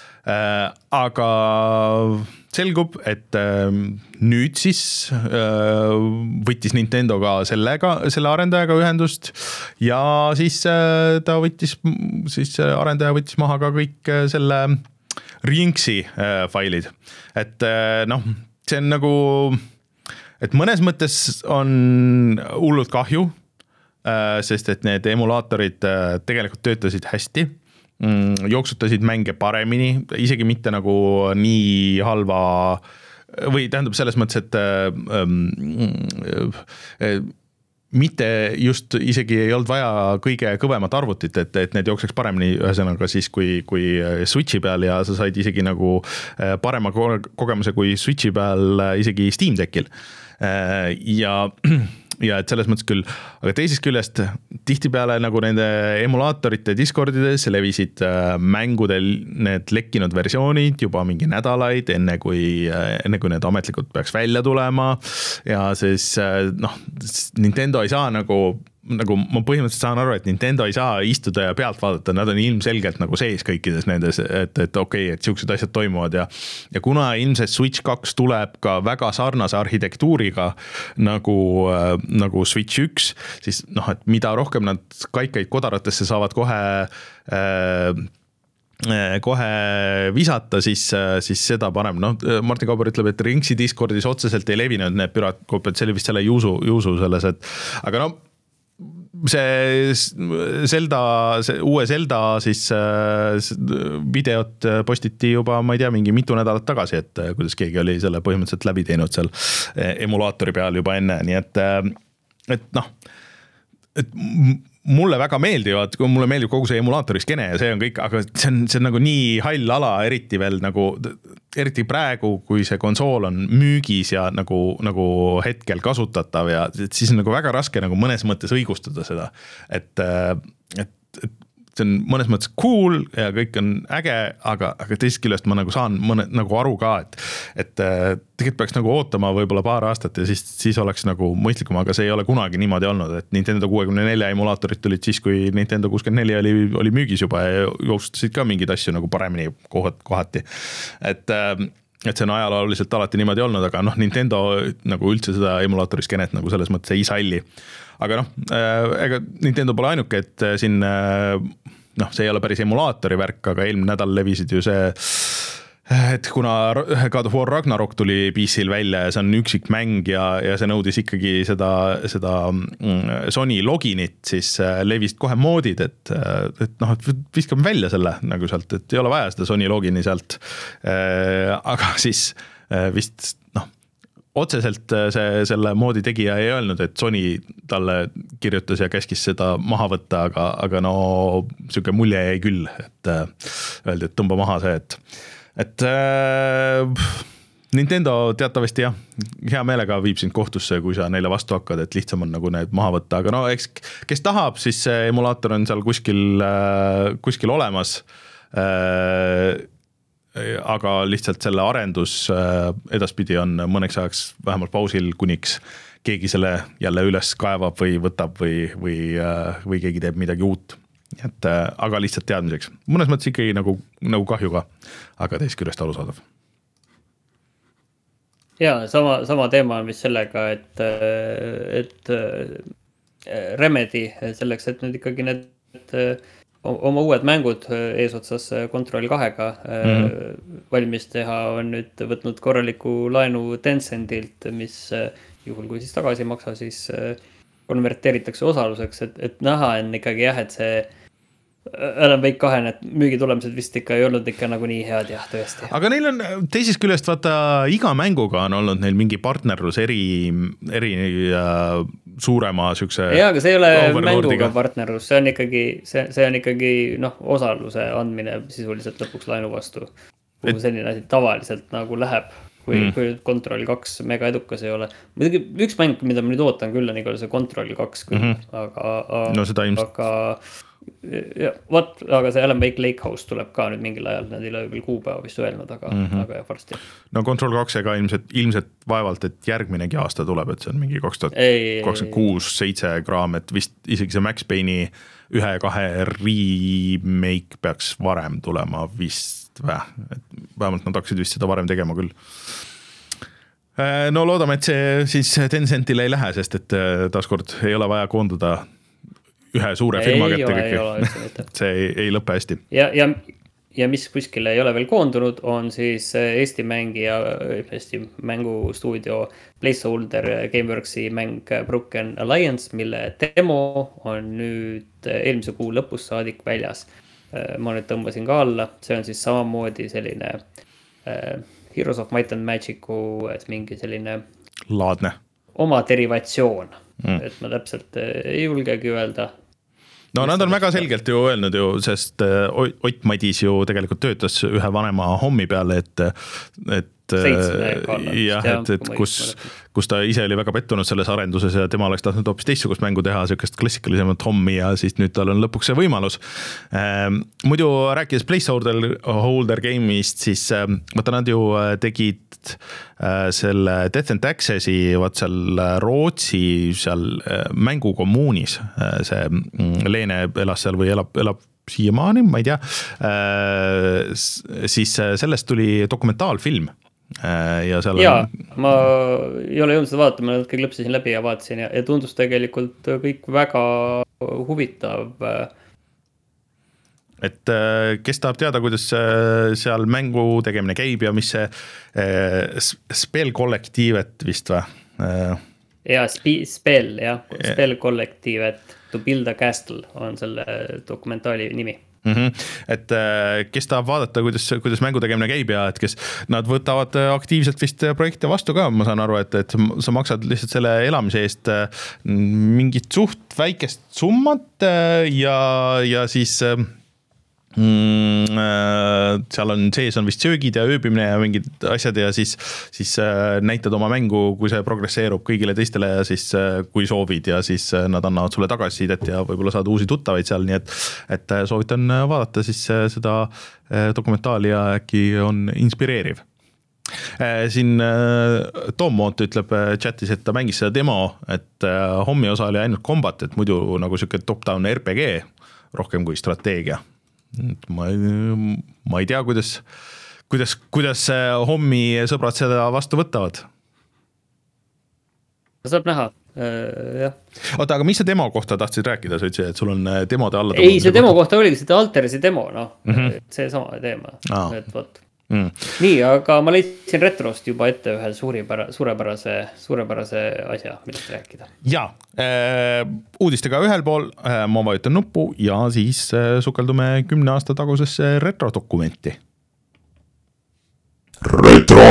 Aga selgub, et nüüd siis võttis Nintendo ka sellega, selle arendajaga ühendust ja siis ta võttis, siis arendaja võttis maha ka kõik selle Rynxi failid. Et noh, see on nagu, et mõnes mõttes on hullult kahju, sest et need emulaatorid tegelikult töötasid hästi, jooksutasid mänge paremini, isegi mitte nagu nii halva, või tähendab selles mõttes, et ähm, mitte just isegi ei olnud vaja kõige kõvemat arvutit, et, et need jookseks paremini ühesõnaga siis kui, kui Switchi peal ja sa said isegi nagu parema kogemuse kui Switchi peal isegi Steam Deckil. Ja, ja et selles mõttes küll, aga teisest küljest tihtipeale nagu nende emulaatorite Discordides levisid mängudel need lekkinud versioonid juba mingi nädalaid, enne kui, enne kui need ametlikult peaks välja tulema ja siis noh, Nintendo ei saa nagu nagu ma põhimõtteliselt saan aru, et Nintendo ei saa istuda ja pealt vaadata, nad on ilmselgelt nagu sees kõikides nendes, et, et okei, okay, et siuksed asjad toimuvad ja, ja kuna ilmselt Switch kaks tuleb ka väga sarnase arhitektuuriga nagu, nagu Switch üks, siis noh, et mida rohkem nad kaikaid kodaratesse saavad kohe äh, kohe visata, siis, siis seda parem. No, Martin Kauber ütleb, et Rynxi Discordis otseselt ei levinud need püratkoopid, see oli vist selle Yuzu, Yuzu selles, et aga no see Zelda, see uue Zelda siis videot postiti juba, ma ei tea, mingi mitu nädalat tagasi, et kuidas keegi oli selle põhimõtteliselt läbi teinud seal emulaatori peal juba enne, nii et, et noh, et mulle väga meeldivad, kui mulle meeldib kogu see emulaatori skene ja see on kõik, aga see on, see on nagu nii hall ala, eriti veel nagu, eriti praegu, kui see konsool on müügis ja nagu, nagu hetkel kasutatav ja siis on nagu väga raske nagu mõnes mõttes õigustada seda, et, et, et see on mõnes mõttes cool ja kõik on äge, aga, aga teisest küljest ma nagu saan mõne, nagu aru ka, et, et tegelikult peaks nagu ootama võib-olla paar aastat ja siis, siis oleks nagu mõistlikum, aga see ei ole kunagi niimoodi olnud, et Nintendo kuuekümne nelja emulaatorid tulid siis, kui Nintendo kuuskümmend neli oli, oli müügis juba ja joostasid ka mingeid asju nagu paremini kohati. Et, et see on ajalooliselt alati niimoodi olnud, aga noh, Nintendo nagu üldse seda emulaatoriskenet nagu selles mõttes ei salli. Aga noh, ega Nintendo pole ainuke, et siin noh, see ei ole päris emulaatori värk, aga eelmine nädal levisid ju see, et kuna God of War Ragnarok tuli P C-l välja ja see on üksik mäng ja, ja see nõudis ikkagi seda, seda Sony loginit, siis levisid kohe moodid, et, et noh, et viskame välja selle nagu sealt, et ei ole vaja seda Sony logini sealt. Aga siis vist noh, otseselt see, selle moodi tegija ei öelnud, et Sony talle kirjutas ja käskis seda maha võtta, aga, aga no siuke mulje jäi küll, et öeldi, et tõmba maha see, et, et äh, Nintendo teatavasti jah, hea meelega viib sind kohtusse, kui sa neile vastu hakkad, et lihtsam on nagu need maha võtta, aga no eks kes tahab, siis see emulaator on seal kuskil, kuskil olemas, äh, aga lihtsalt selle arendus edaspidi on mõneks ajaks vähemalt pausil, kuniks keegi selle jälle üles kaevab või võtab või, või, või keegi teeb midagi uut. Et, aga lihtsalt teadmiseks. Mõnes mõttes ikkagi nagu, nagu kahju ka, aga teist küljest arusaadav.
Ja, sama, sama teema on vist sellega, et, et Remedy selleks, et nüüd ikkagi need et, oma uued mängud eesotsas Control kahega mm-hmm. valmis teha, on nüüd võtnud korraliku laenu Tencentilt, mis juhul kui siis tagasi ei maksa, siis konverteeritakse osaluseks, et, et näha on ikkagi jah, et see Alan Wake kahe need müügitulemused vist ikka ei olnud ikka nagu nii head, jah, tõesti.
Aga neil on teisest küljest, vaata, iga mänguga on olnud neil mingi partnerlus eri, eri äh, suurema sükse.
Jaa, aga see ei ole mänguga partnerlus, see on ikkagi, see, see on ikkagi noh, osaluse andmine sisuliselt lõpuks laenu vastu. Kuhu et... selline asi tavaliselt nagu läheb, kui, mm. kui Control kaks mega edukas ei ole. Muidugi üks mäng, mida ma nüüd ootan küll, on igal see Control kaks küll, mm-hmm. aga,
no, seda ilmselt...
aga ja, what, aga see Alan Wake Lake House tuleb ka nüüd mingil ajal, nad ei ole küll kuupäeva vist öelnud, aga, mm-hmm. aga jah, varsti.
No Control kaks ega ilmselt, ilmselt vaevalt, et järgminegi aasta tuleb, et see on mingi kaks tuhat kakskümmend kuus seitse kraam, et vist isegi see Max Payne'i ühe kahe remake peaks varem tulema vist vä, et vähemalt nad hakkasid vist seda varem tegema küll. No loodame, et see siis Tencentile ei lähe, sest et taaskord ei ole vaja koonduda ühe suure firma kätte kõik. See ei, ei lõppe hästi.
Ja, ja, ja mis kuskile ei ole veel koondunud, on siis Eesti mängija, Eesti mängustuudio Placeholder Gameworksi mäng Broken Alliance, mille demo on nüüd eelmise kuu lõpus saadik väljas. Ma nüüd tõmbasin ka alla. See on siis samamoodi selline uh, Heroes of Might and Magic'u mingi selline
laadne
oma derivatsioon. Mm. Et ma täpselt ei julgegi öelda.
No nad on väga selgelt ju öelnud ju, sest Ott Madis ju tegelikult töötas ühe vanema hommi peale, et, et, jah, et, et kus, kus ta ise oli väga pettunud selles arenduses ja tema oleks tahtnud hoopis teistsugust mängu teha, sellisest klassikalisemat hommi ja siis nüüd tal on lõpuks see võimalus. Muidu rääkides Placeholder Holder Game'ist, siis vaata nad ju tegid selle Death and Taxes'i vaat seal Rootsi seal mängukommuunis, see Leene elas seal või elab, elab siiamaani, ma ei tea, siis sellest tuli dokumentaalfilm. Ja, seal
ja on... ma ei ole jõudnud seda vaatama, ma kõik lõpsisin läbi ja vaatasin ja, ja tundus tegelikult kõik väga huvitav.
Et kes tahab teada, kuidas seal mängu tegemine käib ja mis see Spell kollektiivet vist või?
Ja, Spell, jah. Spell kollektiivet To Build a Castle on selle dokumentaali nimi.
Mm-hmm. Et kes tahab vaadata, kuidas, kuidas mängu tegemine käib ja et kes nad võtavad aktiivselt vist projekte vastu ka, ma saan aru, et, et sa maksad lihtsalt selle elamise eest mingit suht väikest summat ja, ja siis mm, seal on sees on vist söögid ja ööbimine ja mingid asjad ja siis, siis näitad oma mängu, kui see progresseerub kõigile teistele ja siis kui soovid ja siis nad annavad sulle tagasisidet ja võib-olla saad uusi tuttavaid seal, nii et, et soovitan vaadata siis seda dokumentaali ja äkki on inspireeriv. Siin Tom Moont ütleb chatis, et ta mängis seda demo, et hommi osa oli ainult combat, et muidu nagu siuke top-down R P G rohkem kui strateegia. Ma ei, ma ei tea, kuidas, kuidas, kuidas hommi sõbrad seda vastu võtavad.
Saab näha, äh, jah.
Oota, aga mis sa demo kohta tahtsid rääkida? Sa ütlesid, et sul on demode alla...
Ei, see demo kohta oligi seda Alterisi demo, no. Mm-hmm. See sama teema. Ah. Et võt. Mm. Nii, aga ma leidsin retrost juba ette ühe suuripärase, suurepärase, suurepärase asja, millest rääkida.
Ja, äh, uudistega ühel pool äh, ma vajutan nuppu ja siis äh, sukeldume kümne aasta tagusesse retrodokumenti. Retro!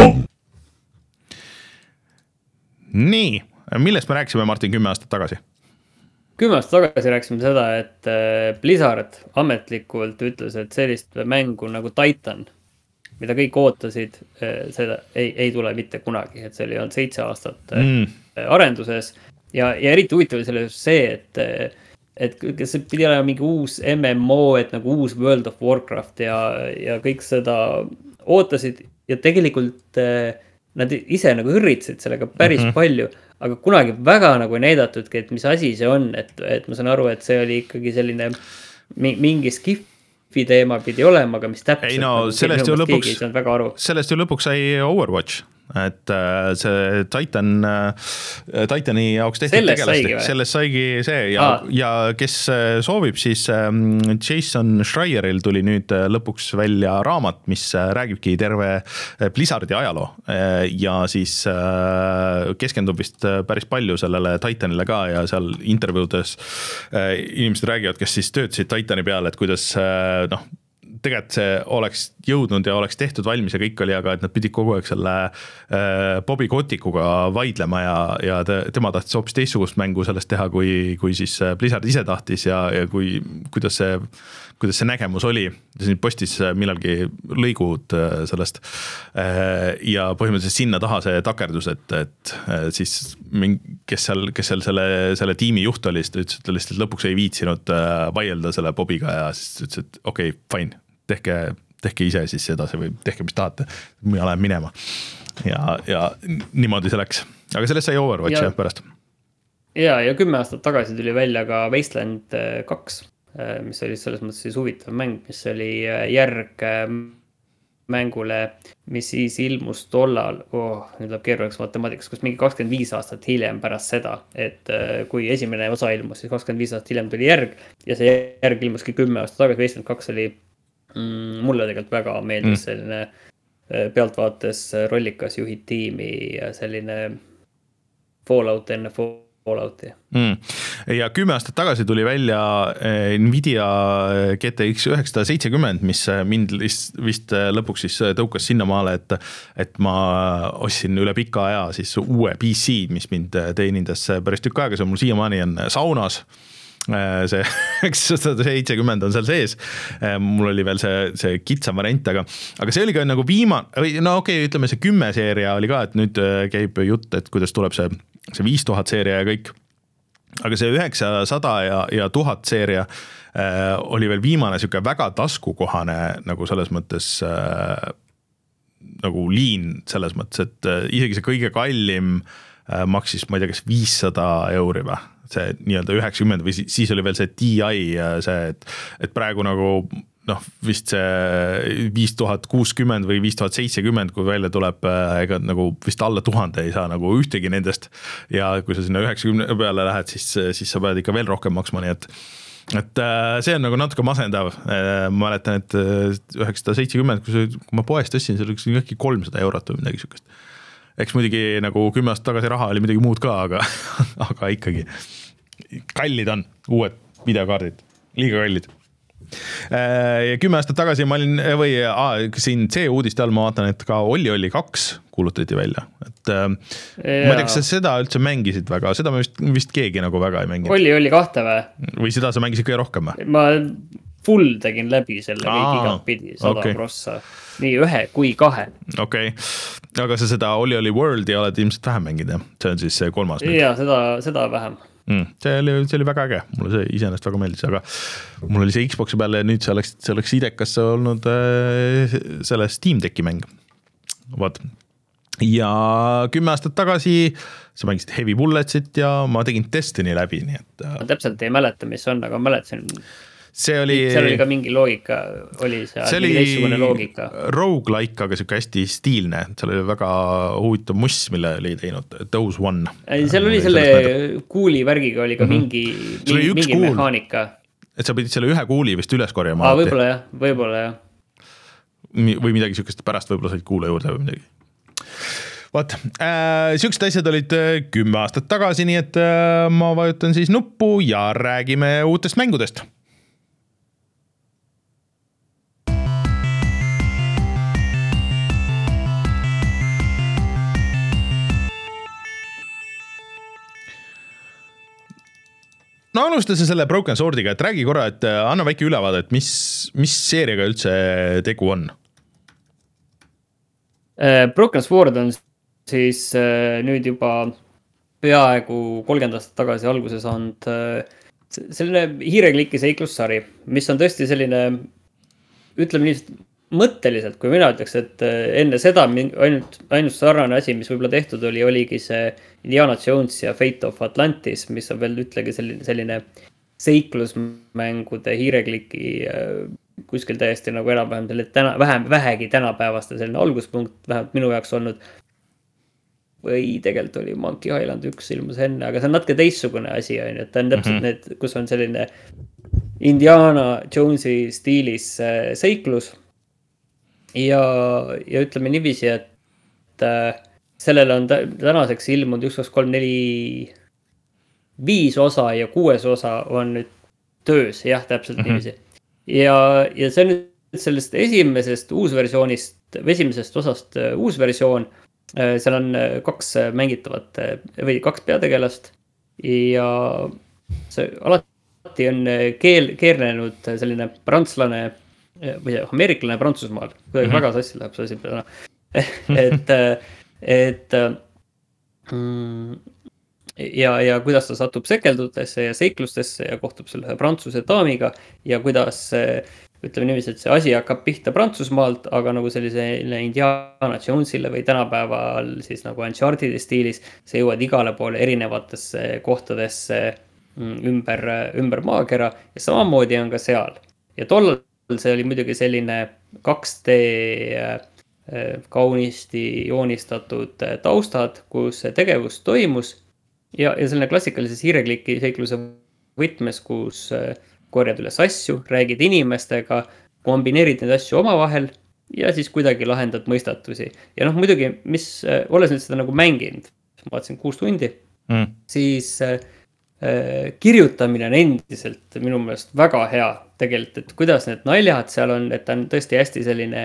Nii, millest me rääksime, Martin, kümme aastat tagasi?
Kümme aastat tagasi rääksime seda, et Blizzard ametlikult ütles, et sellist mängu nagu Titan, mida kõik ootasid, seda ei, ei tule mitte kunagi, et see oli olnud seitse aastat mm. arenduses ja, ja eriti huvitav oli selle see, et, et see pidi olema mingi uus M M O, et nagu uus World of Warcraft ja, ja kõik seda ootasid ja tegelikult nad ise nagu üritasid sellega päris mm-hmm. palju, aga kunagi väga nagu ei näidatudki, et mis asi see on, et, et ma saan aru, et see oli ikkagi selline mingi skif teema pidi olema, aga mis täpselt
ei, no,
nagu,
sellest, ju lõpuks,
väga aru.
sellest ju lõpuks sai Overwatch, et see Titan Titani jaoks tehtud tegelasti, sellest saigi see ja, ja kes soovib, siis Jason Schreieril tuli nüüd lõpuks välja raamat, mis räägibki terve Blizzardi ajaloo ja siis keskendub vist päris palju sellele Titanile ka ja seal intervjuudes inimesed räägivad, kes siis töötasid Titani peale, et kuidas noh, tegelikult see oleks jõudnud ja oleks tehtud valmis ja kõik oli, aga et nad pidid kogu aeg selle äh, Bobby Kotikuga vaidlema ja, ja te, tema tahtis hoopis teistsugust mängu sellest teha, kui, kui siis Blizzard ise tahtis ja, ja kui, kuidas see, kuidas see nägemus oli. Siin postis millalgi lõigud sellest äh, ja põhimõtteliselt sinna taha see takerdus, et, et äh, siis mingi, kes seal, kes seal selle, selle tiimi juht oli, siis ta ütles, et ta lihtsalt lõpuks ei viitsinud äh, vaielda selle Bobiga ja siis ütles, et okei, okay, fine. Tehke, tehke ise siis edasi või tehke, mis tahate. Mina lähen minema. Ja, ja niimoodi see läks. Aga sellest sai Overwatch ja, pärast.
Ja, ja kümme aastat tagasi tuli välja ka Wasteland kaks, mis oli selles mõttes siis huvitav mäng, mis oli järg mängule, mis siis ilmus tollal, oh, nüüd läheb keeruliseks matemaatikas, kus mingi kakskümmend viis aastat hiljem pärast seda, et kui esimene osa ilmus, siis kakskümmend viis aastat hiljem tuli järg ja see järg ilmuski kümme aastat tagasi. Wasteland kaks oli mm, mulle tegelikult väga meeldis mm. selline pealtvaates rollikas juhid tiimi ja selline Fallout enne Fallouti.
Mm. Ja kümme aastat tagasi tuli välja Nvidia G T X üheksasada seitsekümmend, mis mind vist lõpuks siis tõukas sinnamaale, et, et ma ostsin üle pika aja siis uue P C, mis mind teenindas päris tükk aega, see mul siiamaani on saunas. See üheksasada seitsekümmend on seal sees. Mul oli veel see, see kitsam variant, aga, aga see oli ka nagu viimane, no okei, okay, ütleme see kümme seeria oli ka, et nüüd käib jutt, et kuidas tuleb see, see viis tuhat seeria ja kõik. Aga see üheksasada ja, ja tuhat seeria äh, oli veel viimane siuke väga taskukohane nagu selles mõttes äh, nagu liin selles mõttes, et äh, isegi see kõige kallim äh, maksis, ma ei tea, kas viissada euri või? See nii-öelda üheksakümmend või siis oli veel see T I see, et, et praegu nagu noh, vist see viis tuhat kuuskümmend või viis tuhat seitsekümmend, kui välja tuleb, ega nagu vist alla tuhande ei saa nagu ühtegi nendest ja kui sa sinna üheksakümne peale lähed, siis, siis sa pead ikka veel rohkem maksma, nii et et see on nagu natuke masendav. Ma mäletan, et üheksasada seitsekümmend, kui, kui ma poest tõstsin, see oli äkki kolmsada eurot või midagi sükest. Eks muidugi nagu kümme aastat tagasi raha oli midagi muud ka, aga, aga ikkagi kallid on uued videokaardid, liiga kallid. Ja kümme aastat tagasi ma olin või aa, siin see uudiste all ma vaatan, et ka Olli Olli kaks kuulutati välja, et ja. Ma ei tea, kas sa seda üldse mängisid väga, seda ma vist, vist keegi nagu väga ei mänginud.
Olli Olli kahte või?
Või seda sa mängisid kõige rohkem või?
Ma full tegin läbi selle kõik igat pidi, sada okay. prossa. Nii ühe kui kahe.
Okei, okay. Aga sa seda Olli Olli Worldi oled ilmselt vähem mängida, see on siis see kolmas.
Ja, seda, seda vähem.
Mm, see, oli, see oli väga äge, mulle see iseenesest väga meeldis, aga mul oli see Xboxi peal ja nüüd see oleks, see oleks idekas olnud äh, selle Steam Decki mäng. Vaat. Ja kümme aastat tagasi sa mängisid Heavy Bulletsit ja ma tegin Destiny läbi, nii et äh,
ma täpselt ei mäleta, mis on, aga mäletasin.
See oli,
seal oli ka mingi loogika, oli see,
see oli
teistsugune loogika.
Roguelike, aga siuke hästi stiilne, seal oli väga huvitav muss, mille oli teinud Those One.
Seal oli selle kuuli värgiga oli ka mingi, mm-hmm. mingi, mingi kuul. Mehaanika.
Et sa pidid selle ühe kuuli vist üles korjama.
Aa, võib-olla jah, võib-olla jah.
Või midagi siukest pärast võib-olla said kuule juurde või midagi. Vaat, äh, siuksed asjad olid kümme aastat tagasi, nii et äh, ma vajutan siis nuppu ja räägime uutest mängudest. No alusta selle Broken Swordiga, et räägi korra, et anna väike ülevaade, et mis, mis seeriaga üldse tegu on?
Broken Sword on siis nüüd juba peaaegu kolmkümmend aastat tagasi alguse saanud selline hiirekliki seiklussari, mis on tõesti selline, ütleme nii mõtteliselt, kui mina ütleks, et enne seda ainult, ainult sarnane asi, mis võib-olla tehtud oli, oligi see Indiana Jones ja Fate of Atlantis, mis on veel ütlegi selline, selline seiklusmängude hiirekliki kuskil täiesti nagu enam-vähem täna, vähem, vähegi tänapäevaste selline alguspunkt, vähemalt minu jaoks olnud. Või tegelikult oli Monkey Island üks ilmus enne, aga see on natuke teistsugune asi, on, et ta on täpselt mm-hmm. need, kus on selline Indiana Jonesi stiilis seiklus. Ja, ja ütleme niiviisi, et äh, sellele on tänaseks ilmunud üks, kaks, kolm, neli, viis osa ja kuues osa on nüüd töös, jah, täpselt mm-hmm. niiviisi. Ja, ja see on nüüd sellest esimesest uusversioonist, esimesest osast uusversioon, äh, seal on kaks mängitavat või kaks peategelast ja see alati on keel, keerlenud selline prantslane või ameeriklane Prantsusmaal, kuidagi mm-hmm. väga sassi läheb see asi peale. et, et mm, ja, ja kuidas ta satub sekeldudesse ja seiklustesse ja kohtub selle prantsuse daamiga ja kuidas, ütleme niiviisi, et see asi hakkab pihta Prantsusmaalt, aga nagu sellise Indiana Jonesile või tänapäeval siis nagu Uncharted stiilis, see jõuad igale poole erinevatesse kohtadesse ümber, ümber maakera ja samamoodi on ka seal. Ja tollal see oli muidugi selline kaks D kaunisti joonistatud taustad, kus tegevus toimus ja, ja selline klassikalises hiirekliki seikluse võtmes, kus korjad üles asju, räägid inimestega, kombineerid neid asju omavahel ja siis kuidagi lahendad mõistatusi. Ja noh, muidugi, mis, olles nüüd seda nagu mänginud, ma vaatasin kuus tundi, mm. siis kirjutamine on endiselt minu meelest väga hea tegelikult, et kuidas need naljad seal on, et ta on tõesti hästi selline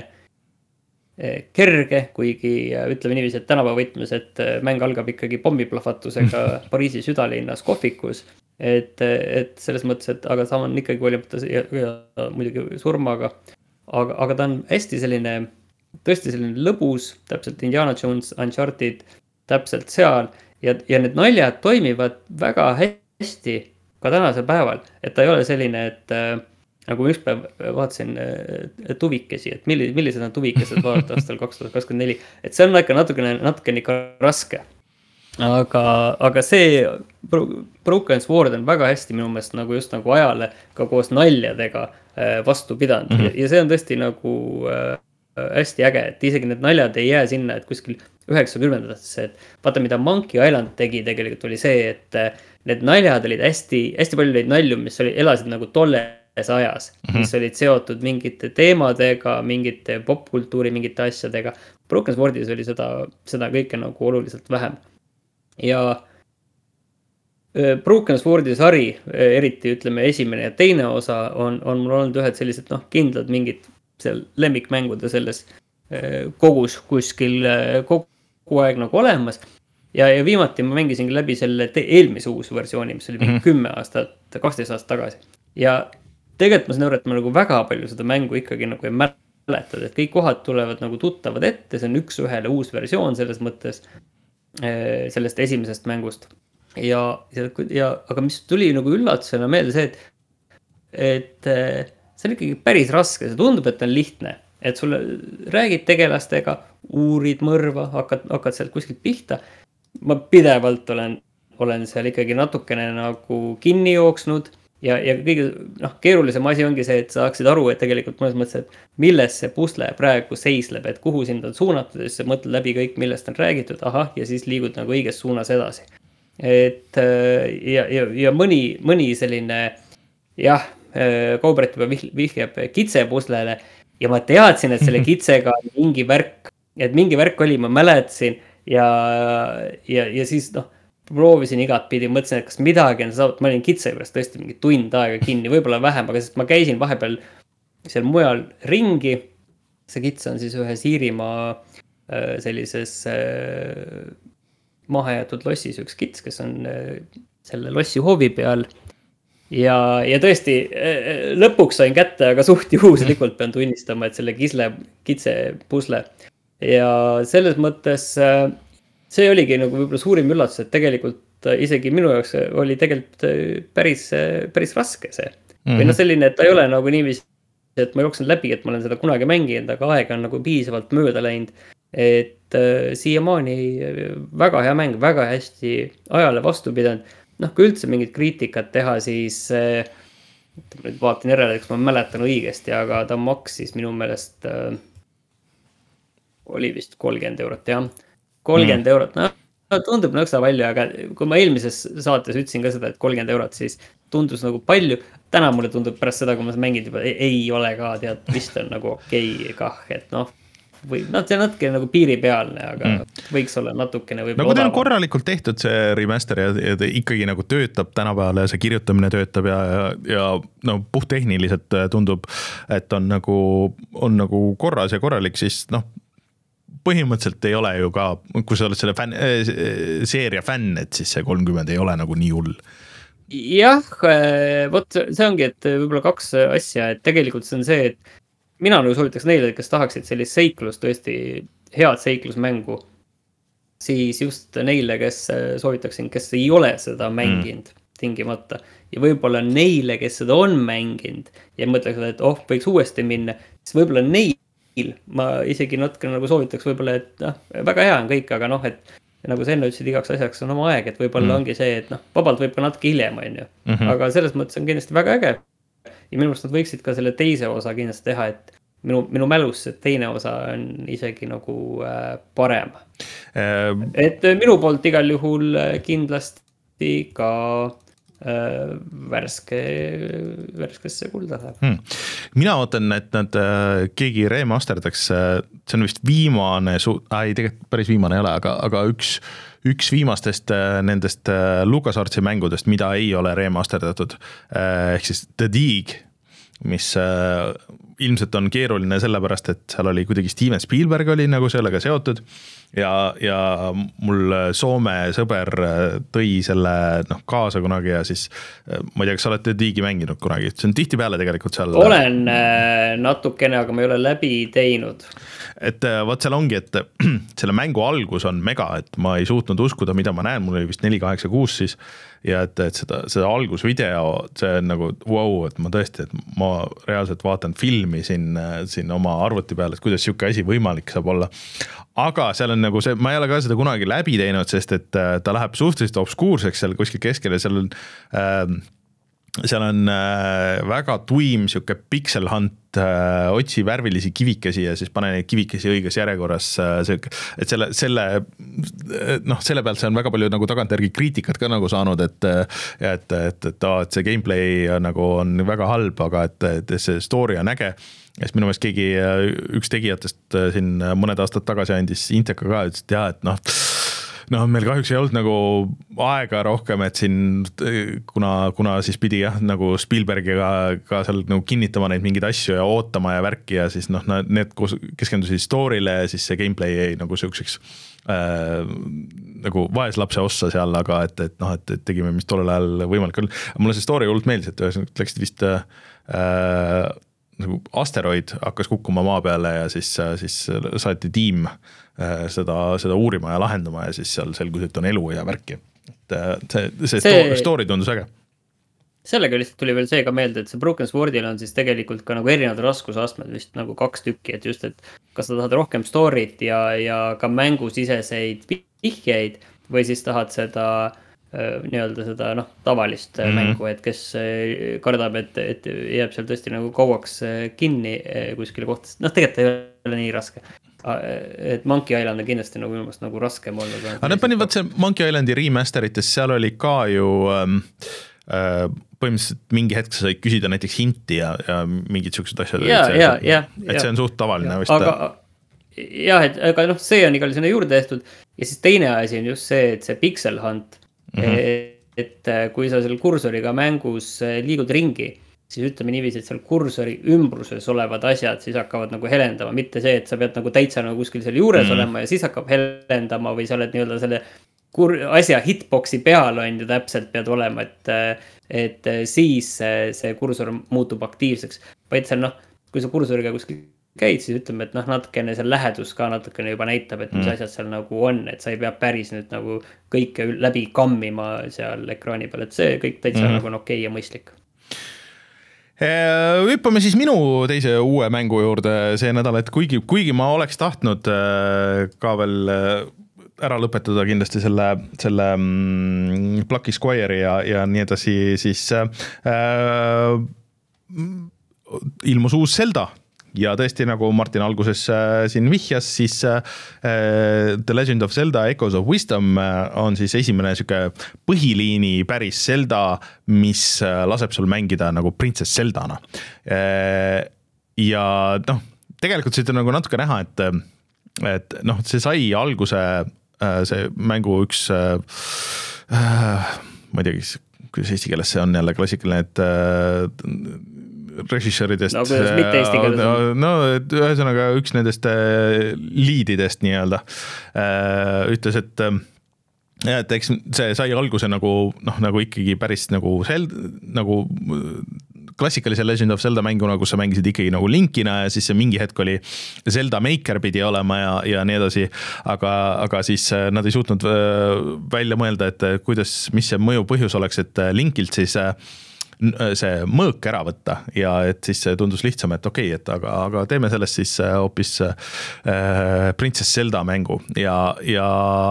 kerge, kuigi ütleme niiviisi, et tänava võtmes, et mäng algab ikkagi pommiplahvatusega Pariisi südalinnas kohvikus, et, et selles mõttes, et aga sama on ikkagi kolimata ja, ja muidugi surmaga, aga, aga ta on hästi selline, tõesti selline lõbus, täpselt Indiana Jones, Uncharted, täpselt seal ja, ja need naljad toimivad väga hästi hästi ka tänasel päeval, et ta ei ole selline, et äh, nagu üks päev vaatasin äh, tuvikesi, et millised, millised on tuvikesed vaadata aastal kaks tuhat kakskümmend neli, et see on ikka natukene, natukene ikka raske. Aga, aga see Broken Sword on väga hästi minu meelest nagu just nagu ajale ka koos naljadega äh, vastu pidanud mm-hmm. ja, ja see on tõesti nagu äh, hästi äge, et isegi need naljad ei jää sinna, et kuskil üheksakümnendatesse, et vaata, mida Monkey Island tegi tegelikult oli see, et need naljad olid hästi, hästi palju neid nalju, mis oli, elasid nagu tolles ajas, mm-hmm. mis olid seotud mingite teemadega, mingite popkultuuri, mingite asjadega. Broken Swordis oli seda, seda kõike nagu oluliselt vähem. Ja Broken Swordi sari, eriti ütleme esimene ja teine osa on, on mul olnud ühed sellised noh, kindlad mingid seal lemmikmängude selles kogus kuskil kogu aeg nagu olemas. Ja, ja viimati ma mängisingi läbi selle eelmise uus versiooni, mis oli mingi kümme mm -hmm. aastat, kaksteist aastat tagasi. Ja tegelikult ma saan aru, et ma nagu väga palju seda mängu ikkagi nagu ei mäletad, et kõik kohad tulevad nagu tuttavad ette, see on üks ühele uus versioon selles mõttes sellest esimesest mängust. Ja, ja, ja, aga mis tuli nagu üllatusena meelde see, et, et see on ikkagi päris raske, see tundub, et on lihtne, et sulle räägid tegelastega, uurid mõrva, hakkad, hakkad sealt kuskilt pihta. Ma pidevalt olen, olen seal ikkagi natukene nagu kinni jooksnud ja, ja kõige noh, keerulisem asi ongi see, et saaksid aru, et tegelikult mõnes mõttes, et milles see pusle praegu seisleb, et kuhu sind on suunatud ja siis mõtled läbi kõik, millest on räägitud, ahah, ja siis liigud nagu õiges suunas edasi. Et ja, ja, ja mõni, mõni selline jah, Kaubret juba vihjab kitsepuslele ja ma teadsin, et selle kitsega mingi värk, et mingi värk oli, ma mäletasin ja, ja, ja siis noh, proovisin igat pidi, mõtlesin, et kas midagi on saanud, ma olin kitse juures tõesti mingi tund aega kinni, võib-olla vähem, aga sest ma käisin vahepeal seal mujal ringi. See kits on siis ühe Siirimaa sellises mahajäetud lossis üks kits, kes on selle lossi hoovi peal. Ja, ja tõesti lõpuks sain kätte, aga suht juhuslikult pean tunnistama, et selle kisle, kitse pusle. Ja selles mõttes see oligi nagu võib-olla suurim üllatus, et tegelikult isegi minu jaoks oli tegelikult päris, päris raske see. Mm-hmm. Või no selline, et ta ei ole nagu niiviisi, et ma jooksen läbi, et ma olen seda kunagi mänginud, aga aega on nagu piisavalt mööda läinud. Et äh, siiamaani väga hea mäng, väga hästi ajale vastu pidanud. Noh, kui üldse mingit kriitikat teha, siis äh, nüüd vaatan järele, eks ma mäletan õigesti, aga ta maksis minu meelest äh, oli vist kolmkümmend eurot, jah. kolmkümmend mm. eurot, no tundub nõksa palju, aga kui ma eelmises saates ütlesin ka seda, et kolmkümmend eurot, siis tundus nagu palju. Täna mulle tundub pärast seda, kui ma mängid juba, ei, ei ole ka, tead, vist on nagu okei okay, kah, et noh, või noh, see on natuke nagu piiripealne, aga mm. võiks olla natukene võib-olla
nagu teil on korralikult tehtud see remaster ja, ja ta ikkagi nagu töötab tänapäeval ja see kirjutamine töötab ja, ja, ja no, puhttehniliselt tundub, et on nagu, on nagu korras ja korralik, siis noh, põhimõtteliselt ei ole ju ka, kui sa oled selle fänn, seeria fänn, et siis see kolmkümmend ei ole nagu nii hull.
Jah, vot see ongi, et võib-olla kaks asja, et tegelikult see on see, et mina nagu soovitaks neile, kes tahaksid sellist seiklust, tõesti head seiklusmängu, siis just neile, kes soovitaksin, kes ei ole seda mänginud mm. tingimata ja võib-olla neile, kes seda on mänginud ja mõtleks, et oh, võiks uuesti minna, siis võib-olla neil ma isegi natuke nagu soovitaks võib-olla, et noh, väga hea on kõik, aga noh, et nagu sa enne ütlesid, igaks asjaks on oma aeg, et võib-olla mm. ongi see, et noh, vabalt võib ka natuke hiljem, on ju. Mm-hmm. Aga selles mõttes on kindlasti väga äge. Ja minu arust nad võiksid ka selle teise osa kindlasti teha, et minu, minu mälus see teine osa on isegi nagu äh, parem. Ähm. Et minu poolt igal juhul kindlasti ka äh, värske, värskesse kulda läheb. Hmm.
Mina ootan, et nad äh, keegi remasterdaks, äh, see on vist viimane, su- äh, ei tegelikult päris viimane ei ole, aga, aga üks üks viimastest nendest LucasArtsi mängudest, mida ei ole remasterdatud, ehk siis The Dig, mis ilmselt on keeruline sellepärast, et seal oli kuidagi Steven Spielberg oli nagu sellega seotud ja, ja mul Soome sõber tõi selle noh, kaasa kunagi ja siis ma ei tea, kas sa oled The Digi mänginud kunagi, see on tihti peale tegelikult seal.
Olen natukene, aga ma ei ole läbi teinud.
Et vaat seal ongi, et selle mängu algus on mega, et ma ei suutnud uskuda, mida ma näen, mul oli vist neli kaheksa kuus siis ja et, et seda, seda algusvideo, see on nagu wow, et ma tõesti, et ma reaalselt vaatan filmi siin, siin oma arvuti peal, et kuidas siuke asi võimalik saab olla. Aga seal on nagu see, ma ei ole ka seda kunagi läbi teinud, sest et ta läheb suhteliselt obskuurseks seal kuskil keskel ja seal on äh, seal on äh, väga tuim siuke pixel hunt, äh, otsi värvilisi kivikesi ja siis pane neid kivikesi õiges järjekorras, äh, siuke, et selle, selle, noh, selle pealt see on väga palju nagu tagantjärgi kriitikat ka nagu saanud, et, et, et, et, et see gameplay nagu on väga halb, aga et, et see story on äge. Ja siis minu meelest keegi, üks tegijatest siin mõned aastad tagasi andis Inteka ka, ütles, et jah, et noh, no meil kahjuks ei olnud nagu aega rohkem, et siin kuna, kuna siis pidi jah, nagu Spielbergiga ka seal nagu kinnitama neid mingeid asju ja ootama ja värki ja siis noh, need keskendusid story'le ja siis see gameplay jäi nagu siukseks äh, nagu vaeslapse ossa seal, aga et, et noh, et tegime, mis tollel ajal võimalik on. Mulle see story hullult meeldis, et ühesõnaga läksid vist äh, nagu asteroid hakkas kukkuma maa peale ja siis, siis saati tiim seda, seda uurima ja lahendama ja siis seal selgus, et on elu ja värki. Et see, see, see story tundus äge.
Sellega lihtsalt tuli veel see ka meelde, et see Broken Swordil on siis tegelikult ka nagu erinevad raskusastmed vist nagu kaks tükki, et just, et kas sa tahad rohkem storyt ja, ja ka mängusiseseid vihjeid või siis tahad seda nii-öelda seda noh, tavalist mm-hmm. mängu, et kes kardab, et, et jääb seal tõesti nagu kauaks kinni kuskile kohtas. Noh, tegelikult ei ole nii raske. Et Monkey Island on kindlasti nagu minu meelest nagu raskem olnud.
Aga need panid vaat see Monkey Islandi remasterites, seal oli ka ju ähm, äh, põhimõtteliselt mingi hetk sa said küsida näiteks hinti ja, ja mingid siuksed asjad.
Ja,
see,
ja, ja,
et see on suht tavaline.
Ja, aga, jah, et, aga noh, see on igal sinna juurde tehtud. Ja siis teine asi on just see, et see Pixel Hunt, Mm-hmm. et kui sa seal kursoriga mängus liigud ringi, siis ütleme niiviisi, et seal kursori ümbruses olevad asjad siis hakkavad nagu helendama, mitte see, et sa pead nagu täitsa nagu kuskil seal juures mm-hmm. olema ja siis hakkab helendama või sa oled nii-öelda selle kur- asja hitboxi peal on ju täpselt pead olema, et, et siis see kursor muutub aktiivseks. Vaid seal noh, kui sa kursoriga kuskil käid, siis ütleme, et noh, natukene seal lähedus ka natukene juba näitab, et mis mm. asjad seal nagu on, et sa ei pea päris nüüd nagu kõike läbi kammima seal ekraani peal, et see kõik täitsa mm. nagu on okei ja mõistlik.
Hüppame siis minu teise uue mängu juurde see nädal, et kuigi, kuigi ma oleks tahtnud ka veel ära lõpetada kindlasti selle, selle Plucky Squire'i ja, ja nii edasi, siis äh, ilmus uus Zelda. Ja tõesti, nagu Martin alguses äh, siin vihjas, siis äh, The Legend of Zelda Echoes of Wisdom äh, on siis esimene siuke põhiliini päris Zelda, mis äh, laseb sul mängida nagu Princess Zeldana. Äh, ja noh, tegelikult siit on nagu natuke näha, et, et noh, see sai alguse, äh, see mängu üks, äh, äh, ma ei tea, kuidas eesti keeles see on jälle klassikaline, et äh, režissööridest
no, no,
no, ühesõnaga üks nendest liididest nii-öelda ütles, et et eks see sai alguse nagu noh, nagu ikkagi päris nagu sel, nagu klassikalise Legend of Zelda mänguna, kus sa mängisid ikkagi nagu Linkina ja siis see mingi hetk oli Zelda Maker pidi olema ja, ja nii edasi, aga, aga siis nad ei suutnud välja mõelda, et kuidas, mis see mõju põhjus oleks, et Linkilt siis see mõõk ära võtta ja et siis tundus lihtsam, et okei, et aga, aga teeme sellest siis hoopis äh, Princess Zelda mängu ja, ja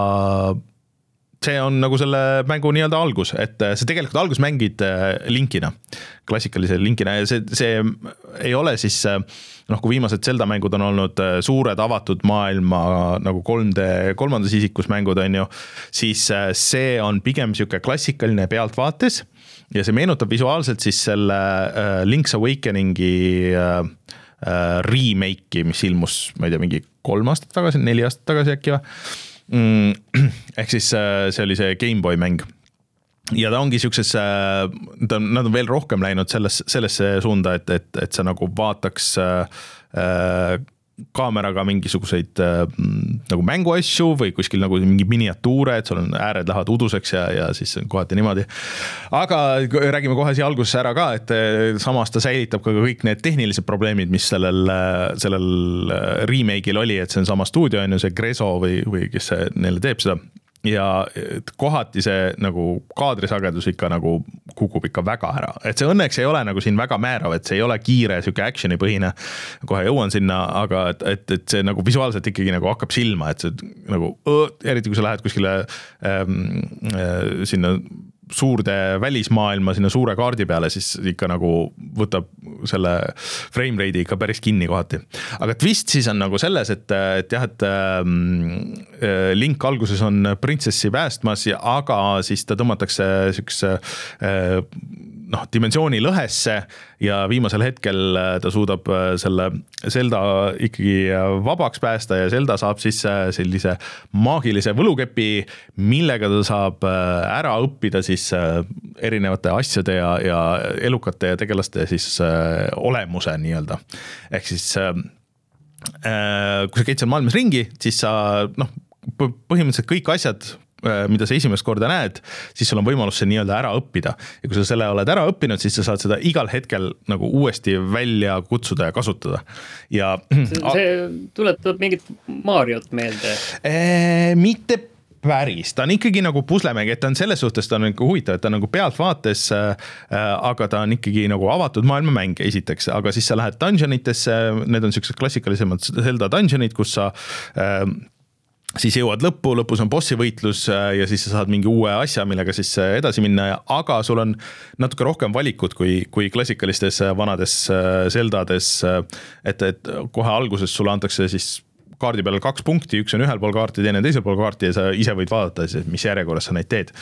see on nagu selle mängu nii-öelda algus, et see tegelikult algus mängid Linkina, klassikalise Linkina ja see, see ei ole siis noh, kui viimased Zelda mängud on olnud suured avatud maailma nagu kolm D, kolmandas isikus mängud on ju, siis see on pigem siuke klassikaline pealtvaates ja see meenutab visuaalselt siis selle uh, Link's Awakeningi uh, uh, remake'i, mis ilmus, ma ei tea, mingi kolm aastat tagasi, neli aastat tagasi äkki või. Mm, ehk siis uh, see oli see Game Boy mäng. Ja ta ongi siukses, uh, nad on veel rohkem läinud selles, sellesse suunda, et, et, et sa nagu vaataks uh, uh, kaameraga mingisuguseid äh, nagu mänguasju või kuskil nagu mingi miniatuure, et sul on ääred lähevad uduseks ja, ja siis kohati niimoodi. Aga räägime kohe siia alguses ära ka, et samas ta säilitab ka kõik need tehnilised probleemid, mis sellel, sellel remake'il oli, et see on sama stuudio, on ju see Greso või, või kes see neile teeb seda. Ja kohati see nagu kaadrisagedus ikka nagu kukub ikka väga ära, et see õnneks ei ole nagu siin väga määrav, et see ei ole kiire siuke actioni põhine, kohe jõuan sinna, aga et, et, et see nagu visuaalselt ikkagi nagu hakkab silma, et see nagu, eriti kui sa lähed kuskile ähm, äh, sinna suurde välismaailma sinna suure kaardi peale, siis ikka nagu võtab selle frame rate'i ikka päris kinni kohati. Aga twist siis on nagu selles, et, et jah, et äh, Link alguses on prinsessi päästmas, ja, aga siis ta tõmmatakse sükse äh, noh, dimensiooni lõhesse ja viimasel hetkel ta suudab selle Zelda ikkagi vabaks päästa ja Zelda saab siis sellise maagilise võlukepi, millega ta saab ära õppida siis erinevate asjade ja, ja elukate ja tegelaste siis olemuse nii-öelda. Ehk siis kui sa käid seal maailmas ringi, siis sa noh, põhimõtteliselt kõik asjad, mida sa esimest korda näed, siis sul on võimalus see nii-öelda ära õppida. Ja kui sa selle oled ära õppinud, siis sa saad seda igal hetkel nagu uuesti välja kutsuda ja kasutada. Ja
see, see tuletab mingit Mariot meelde?
Ee, mitte päris, ta on ikkagi nagu puslemäng, et ta on selles suhtes, ta on nagu huvitav, et ta on nagu pealtvaates, aga ta on ikkagi nagu avatud maailmamäng esiteks, aga siis sa lähed dungeonitesse, need on sellised klassikalisemad Zelda dungeonid, kus sa siis jõuad lõppu, lõpus on bossi võitlus ja siis sa saad mingi uue asja, millega siis edasi minna, aga sul on natuke rohkem valikut kui, kui klassikalistes vanades Zeldades, et, et kohe alguses sulle antakse siis kaardi peal kaks punkti, üks on ühel pool kaarti, teine teisel pool kaarti ja sa ise võid vaadata, mis järjekorras sa neid teed.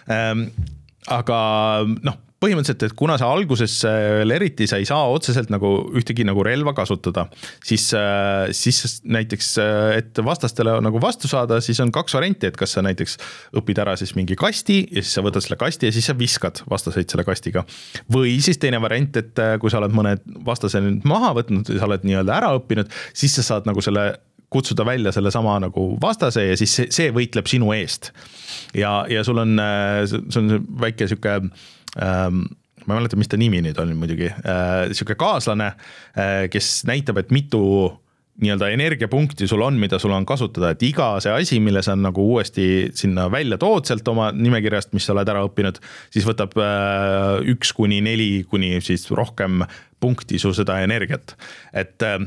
Aga noh, põhimõtteliselt, et kuna sa alguses veel eriti sa ei saa otseselt nagu ühtegi nagu relva kasutada, siis, siis näiteks, et vastastele nagu vastu saada, siis on kaks varianti, et kas sa näiteks õpid ära siis mingi kasti ja siis sa võtad selle kasti ja siis sa viskad vastaseid selle kastiga. Või siis teine variant, et kui sa oled mõned vastase nüüd maha võtnud ja sa oled nii-öelda ära õppinud, siis sa saad nagu selle kutsuda välja selle sama nagu vastase ja siis see, see võitleb sinu eest. Ja, ja sul on, see on väike siuke ähm, ma ei mäleta, mis ta nimi nüüd on muidugi, äh, siuke kaaslane, äh, kes näitab, et mitu nii-öelda energiapunkti sul on, mida sul on kasutada, et iga see asi, mille sa nagu uuesti sinna välja tood sealt oma nimekirjast, mis sa oled ära õppinud, siis võtab äh, üks kuni neli kuni siis rohkem punkti su seda energiat. Et äh,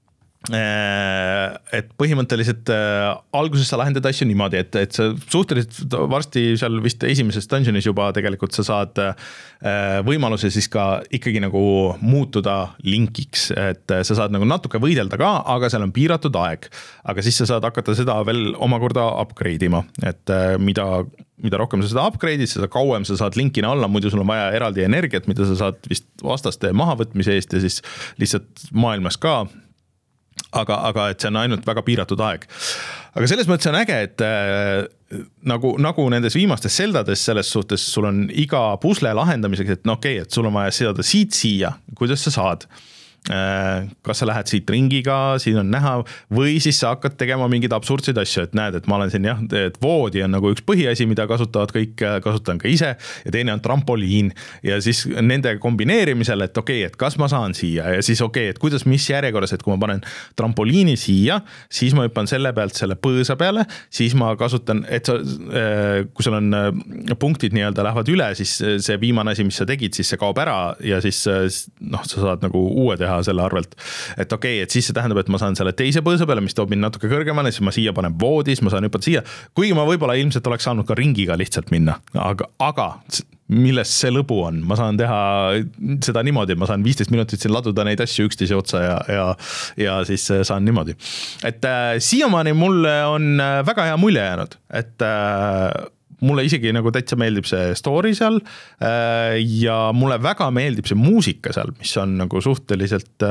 et põhimõtteliselt alguses sa lahendad asju niimoodi, et, et sa suhteliselt varsti seal vist esimeses dungeonis juba tegelikult sa saad võimaluse siis ka ikkagi nagu muutuda linkiks, et sa saad nagu natuke võidelda ka, aga seal on piiratud aeg, aga siis sa saad hakata seda veel omakorda upgrade ima, et mida, mida rohkem sa seda upgrade'id, seda kauem sa saad linkina olla, muidu sul on vaja eraldi energiat, mida sa saad vist vastaste mahavõtmise eest ja siis lihtsalt maailmas ka. Aga, aga et see on ainult väga piiratud aeg. Aga selles mõttes on äge, et äh, nagu, nagu nendes viimastes Zeldades selles suhtes sul on iga pusle lahendamiseks, et no okei, okay, et sul on vaja seada siit siia, kuidas sa saad. Kas sa lähed siit ringiga, siin on näha, või siis sa hakkad tegema mingeid absurdseid asju, et näed, et ma olen siin jah, et voodi on nagu üks põhiasi, mida kasutavad kõik, kasutan ka ise ja teine on trampoliin ja siis nende kombineerimisel, et okei, okay, et kas ma saan siia ja siis okei, okay, et kuidas, mis järjekorras, et kui ma panen trampoliini siia, siis ma hüppan selle pealt selle põõsa peale, siis ma kasutan, et sa, kui sul on punktid nii-öelda lähevad üle, siis see viimane asi, mis sa tegid, siis see kaob ära ja siis noh, sa saad nagu uue teha selle arvelt, et okei, okay, et siis see tähendab, et ma saan selle teise põõsa peale, mis toob mind natuke kõrgemale, siis ma siia panen voodis, ma saan hüppata siia, kuigi ma võib-olla ilmselt oleks saanud ka ringiga lihtsalt minna, aga, aga milles see lõbu on, ma saan teha seda niimoodi, ma saan viisteist minutit siin laduda neid asju üksteise otsa ja, ja, ja siis saan niimoodi. Et äh, siiamaani mulle on väga hea mulje jäänud, et äh, mulle isegi nagu täitsa meeldib see story seal ja mulle väga meeldib see muusika seal, mis on nagu suhteliselt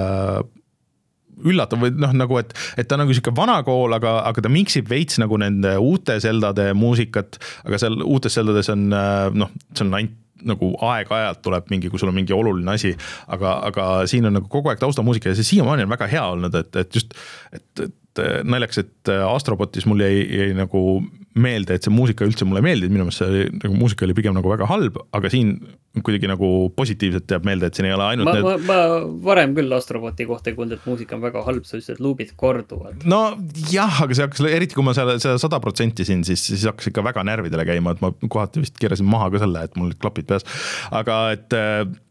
üllatav või noh, nagu et, et ta on nagu siuke vana kool, aga, aga ta miksib veits nagu nende uute Zeldade muusikat, aga seal uutes Zeldades on noh, see on ainult nagu aeg-ajalt tuleb mingi, kui sul on mingi oluline asi, aga, aga siin on nagu kogu aeg taustamuusika ja see siiamaani on väga hea olnud, et, et just, et, et naljaks, et Astrobotis mul jäi, jäi nagu meelde, et see muusika üldse mulle meeldib, minu meelest see nagu, muusika oli pigem nagu väga halb, aga siin kuidagi nagu positiivselt teab meelde, et siin ei ole ainult
ma,
need...
ma, ma varem küll Astroboti kohta ei kuulnud, et muusika on väga halb, sa ütlesid, et luubid korduvad.
No jah, aga see hakkas, eriti kui ma selle, selle sada protsenti siin, siis, siis hakkas ikka väga närvidele käima, et ma kohati vist keerasin maha ka selle, et mul klapid peas, aga et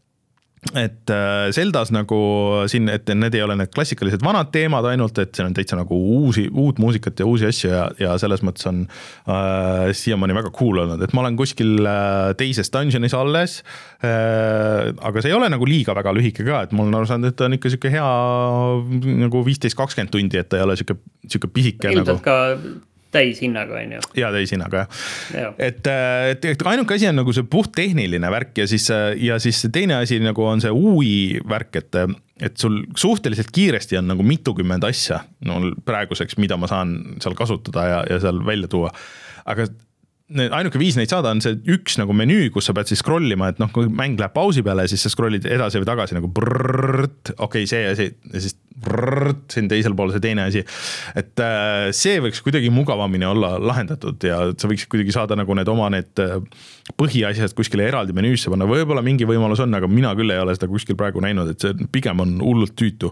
et Zeldas nagu siin, et need ei ole need klassikalised vanad teemad ainult, et see on täitsa nagu uusi, uut muusikat ja uusi asju ja, ja selles mõttes on äh, siiamaani väga cool olnud, et ma olen kuskil äh, teises dungeonis alles äh, aga see ei ole nagu liiga väga lühike ka, et mul on aru saanud, et ta on ikka siuke hea nagu viisteist kakskümmend tundi, et ta ei ole siuke, siuke pisike
ilmselt
nagu...
ka täishinnaga, on ju.
Ja täishinnaga, jah. Et, et, et ainuke asi on nagu see puht tehniline värk ja siis, ja siis teine asi nagu on see U I värk, et, et sul suhteliselt kiiresti on nagu mitukümmend asja no, praeguseks, mida ma saan seal kasutada ja, ja seal välja tuua. Aga ainuke viis neid saada on see üks nagu menüü, kus sa pead siis scrollima, et noh, kui mäng läheb pausi peale, siis sa scrollid edasi või tagasi nagu brrrt, okei, okay, see asi, ja siis brrrt, siin teisel pool see teine asi. Et see võiks kuidagi mugavamini olla lahendatud ja sa võiksid kuidagi saada nagu need oma need põhiasjad kuskile eraldi menüüsse panna. Võib-olla mingi võimalus on, aga mina küll ei ole seda kuskil praegu näinud, et see pigem on hullult tüütu.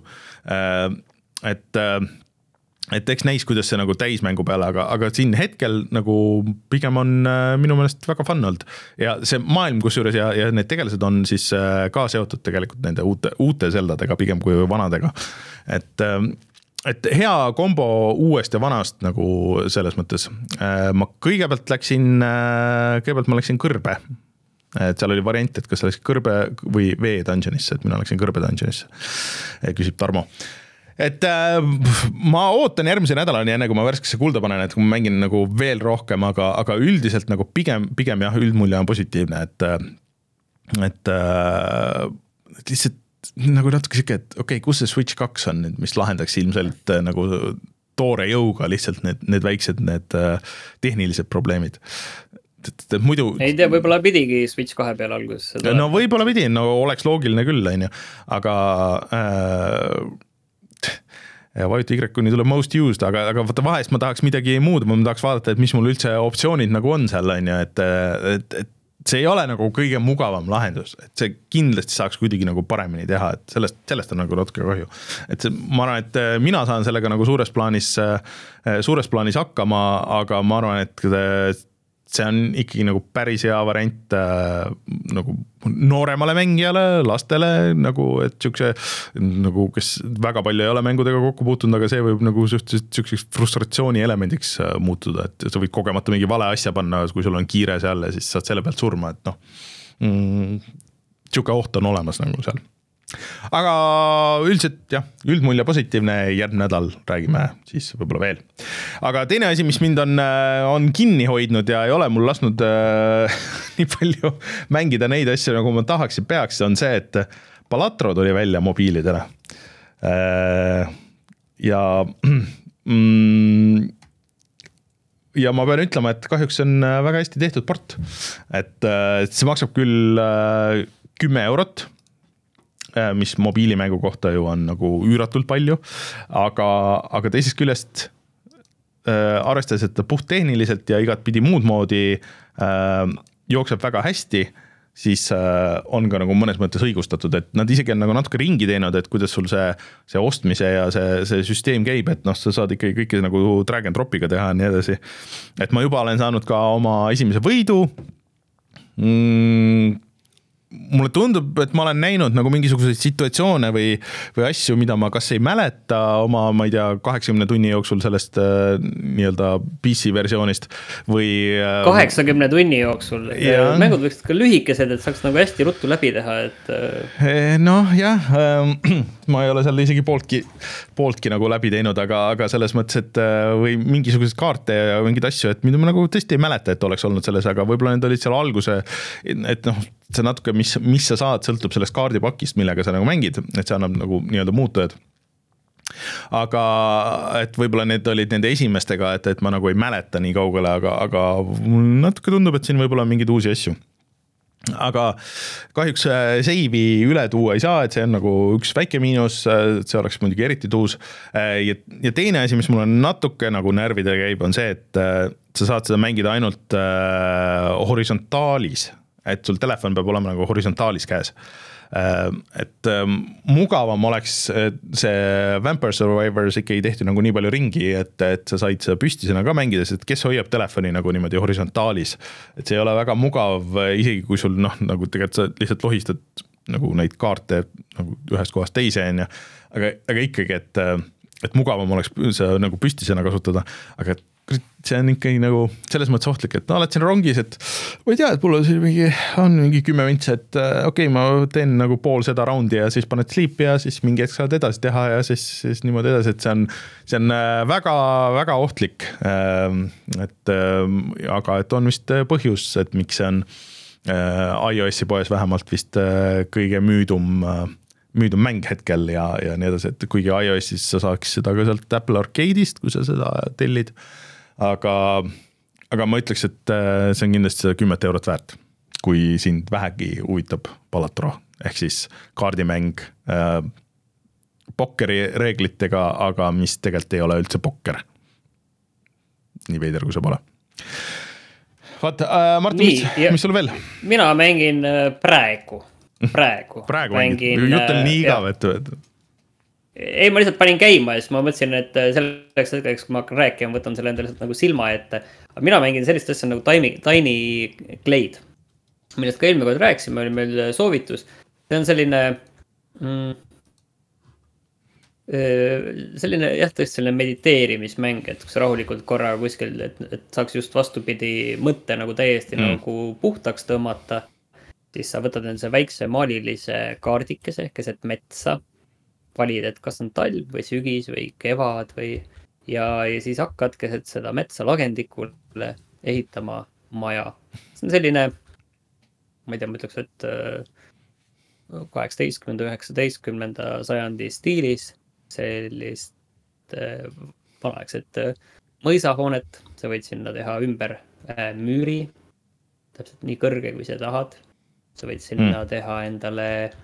Et et eks näis, kuidas see nagu täismängu peale, aga, aga siin hetkel nagu pigem on äh, minu meelest väga fun olnud. Ja see maailm kusjuures ja, ja need tegelased on siis äh, ka seotud tegelikult nende uute, uute Zeldadega pigem kui vanadega. Et, äh, et hea kombo uuest ja vanast nagu selles mõttes. Äh, ma kõigepealt läksin, äh, kõigepealt ma läksin kõrbe. Et seal oli variant, et kas läksin kõrbe või vee dungeonisse, et mina läksin kõrbe dungeonisse. Küsib Tarmo. Et äh, ma ootan järgmise nädalani enne, kui ma värskesse kulda panen, et kui ma mängin nagu veel rohkem, aga, aga üldiselt nagu pigem, pigem jah, üldmulje on positiivne, et, et, et lihtsalt nagu natuke siuke, et okei, okay, kus see Switch kaks on, mis lahendaks ilmselt nagu toore jõuga lihtsalt need, need väiksed, need tehnilised probleemid. Et, et muidu...
Ei tea, võib-olla pidigi Switch kahe peale algus.
No võib-olla pidi, no oleks loogiline küll, on ju, aga... Äh, ja vajuta Y kuni tuleb most used, aga, aga vaata vahest ma tahaks midagi muud, ma tahaks vaadata, et mis mul üldse optsioonid nagu on seal, on ju, et, et, et see ei ole nagu kõige mugavam lahendus, et see kindlasti saaks kuidagi nagu paremini teha, et sellest, sellest on nagu natuke kahju. Et see, ma arvan, et mina saan sellega nagu suures plaanis, suures plaanis hakkama, aga ma arvan, et see on ikkagi nagu päris hea variant äh, nagu nooremale mängijale, lastele, nagu, et siukse, nagu, kes väga palju ei ole mängudega kokku puutunud, aga see võib nagu siukseks frustratsiooni elemendiks muutuda, et sa võid kogemata mingi vale asja panna, kui sul on kiire seal ja siis saad selle pealt surma, et noh, mm, siuke oht on olemas nagu seal. Aga üldiselt jah, üldmulje positiivne, järgmine nädal räägime siis võib-olla veel. Aga teine asi, mis mind on, on kinni hoidnud ja ei ole mul lasnud äh, nii palju mängida neid asju, nagu ma tahaks ja peaks, on see, et Balatro tuli välja mobiilidele. Äh, ja mm, ja ma pean ütlema, et kahjuks on väga hästi tehtud port. Et, et see maksab küll äh, kümme eurot, mis mobiilimängu kohta ju on nagu üüratult palju, aga, aga teisest küljest äh, arvestades, et puht tehniliselt ja igat pidi muud moodi äh, jookseb väga hästi, siis äh, on ka nagu mõnes mõttes õigustatud, et nad isegi on nagu natuke ringi teinud, et kuidas sul see, see ostmise ja see, see süsteem käib, et noh, sa saad ikkagi kõike nagu drag and dropiga teha ja nii edasi. Et ma juba olen saanud ka oma esimese võidu, mm, mulle tundub, et ma olen näinud nagu mingisuguseid situatsioone või, või asju, mida ma kas ei mäleta oma, ma ei tea, kaheksakümne tunni jooksul sellest äh, nii-öelda P C versioonist või... Äh,
kaheksakümne tunni jooksul. Ja. Mängud võiksid ka lühikesed, et saaks nagu hästi ruttu läbi teha, et... Äh...
Noh, jah, äh, ma ei ole seal isegi pooltki, pooltki nagu läbi teinud, aga, aga selles mõttes, et äh, või mingisugused kaarte ja mingid asju, et mida ma nagu tõesti ei mäleta, et oleks olnud selles, aga võib-olla need olid seal alguse, et noh, see natuke, mis, mis sa saad, sõltub sellest kaardipakist, millega sa nagu mängid, et see annab nagu nii-öelda muutujad. Aga et võib-olla need olid nende esimestega, et, et ma nagu ei mäleta nii kaugele, aga, aga natuke tundub, et siin võib-olla on mingeid uusi asju. Aga kahjuks seivi üle tuua ei saa, et see on nagu üks väike miinus, see oleks muidugi eriti tuus. Ja, ja teine asi, mis mul on natuke nagu närvidega käib, on see, et sa saad seda mängida ainult horisontaalis, et sul telefon peab olema nagu horisontaalis käes. Et mugavam oleks see Vampire Survivors ikka ei tehti nagu nii palju ringi, et, et sa said seda püstisena ka mängides, et kes hoiab telefoni nagu niimoodi horisontaalis. Et see ei ole väga mugav, isegi kui sul noh, nagu tegelikult sa lihtsalt lohistad nagu neid kaarte nagu ühest kohast teise, aga, aga ikkagi, et, et mugavam oleks see nagu püstisena kasutada, aga see on ikkagi nagu selles mõttes ohtlik, et no oled siin rongis, et ma ei tea, et mul on siin mingi, on mingi kümme vintsi, et okei okay,, ma teen nagu pool seda raundi ja siis paned sleep'i ja siis mingi hetk saad edasi teha ja siis, siis niimoodi edasi, et see on, see on väga, väga ohtlik. Et, aga et on vist põhjus, et miks see on iOS-i poes vähemalt vist kõige müüdum müüdum mäng hetkel ja, ja nii edasi, et kuigi iOS-is sa saaks seda ka sealt Apple Arcade'ist, kui sa seda tellid, aga, aga ma ütleks, et see on kindlasti seda kümmet eurot väärt, kui sind vähegi huvitab Balatro, ehk siis kaardimäng äh, pokkeri reeglitega, aga mis tegelikult ei ole üldse pokker. Nii veider, kui see pole. Vaata, äh, Martin, mis, mis sul veel?
Mina mängin praegu. Praegu.
Praegu mängin. Jutel nii igav, et...
Ei, ma lihtsalt panin käima ja siis ma mõtlesin, et selleks hetkeks, kui ma hakkan rääkima, võtan selle endale nagu silma ette. Aga mina mängin sellist asja nagu Tiny, Tiny Glade, millest ka eelmine kord rääkisime, oli meil soovitus. See on selline... Mm, selline, jah, tõesti selline mediteerimismäng, et kus rahulikult korra kuskil, et, et saaks just vastupidi mõtte nagu täiesti mm. nagu puhtaks tõmmata. Siis sa võtad endase väikse maalilise kaardikese keset metsa, valid, et kas on talv või sügis või kevad või ja, ja siis hakkad keset seda metsa lagendikule ehitama maja. See on selline, ma ei tea, ma ütleks, et kaheksateistkümnenda, üheksateistkümnenda sajandi stiilis sellist vanaegset mõisahoonet. Sa võid sinna teha ümber müüri, täpselt nii kõrge, kui sa tahad. Sa võid sinna mm. teha endale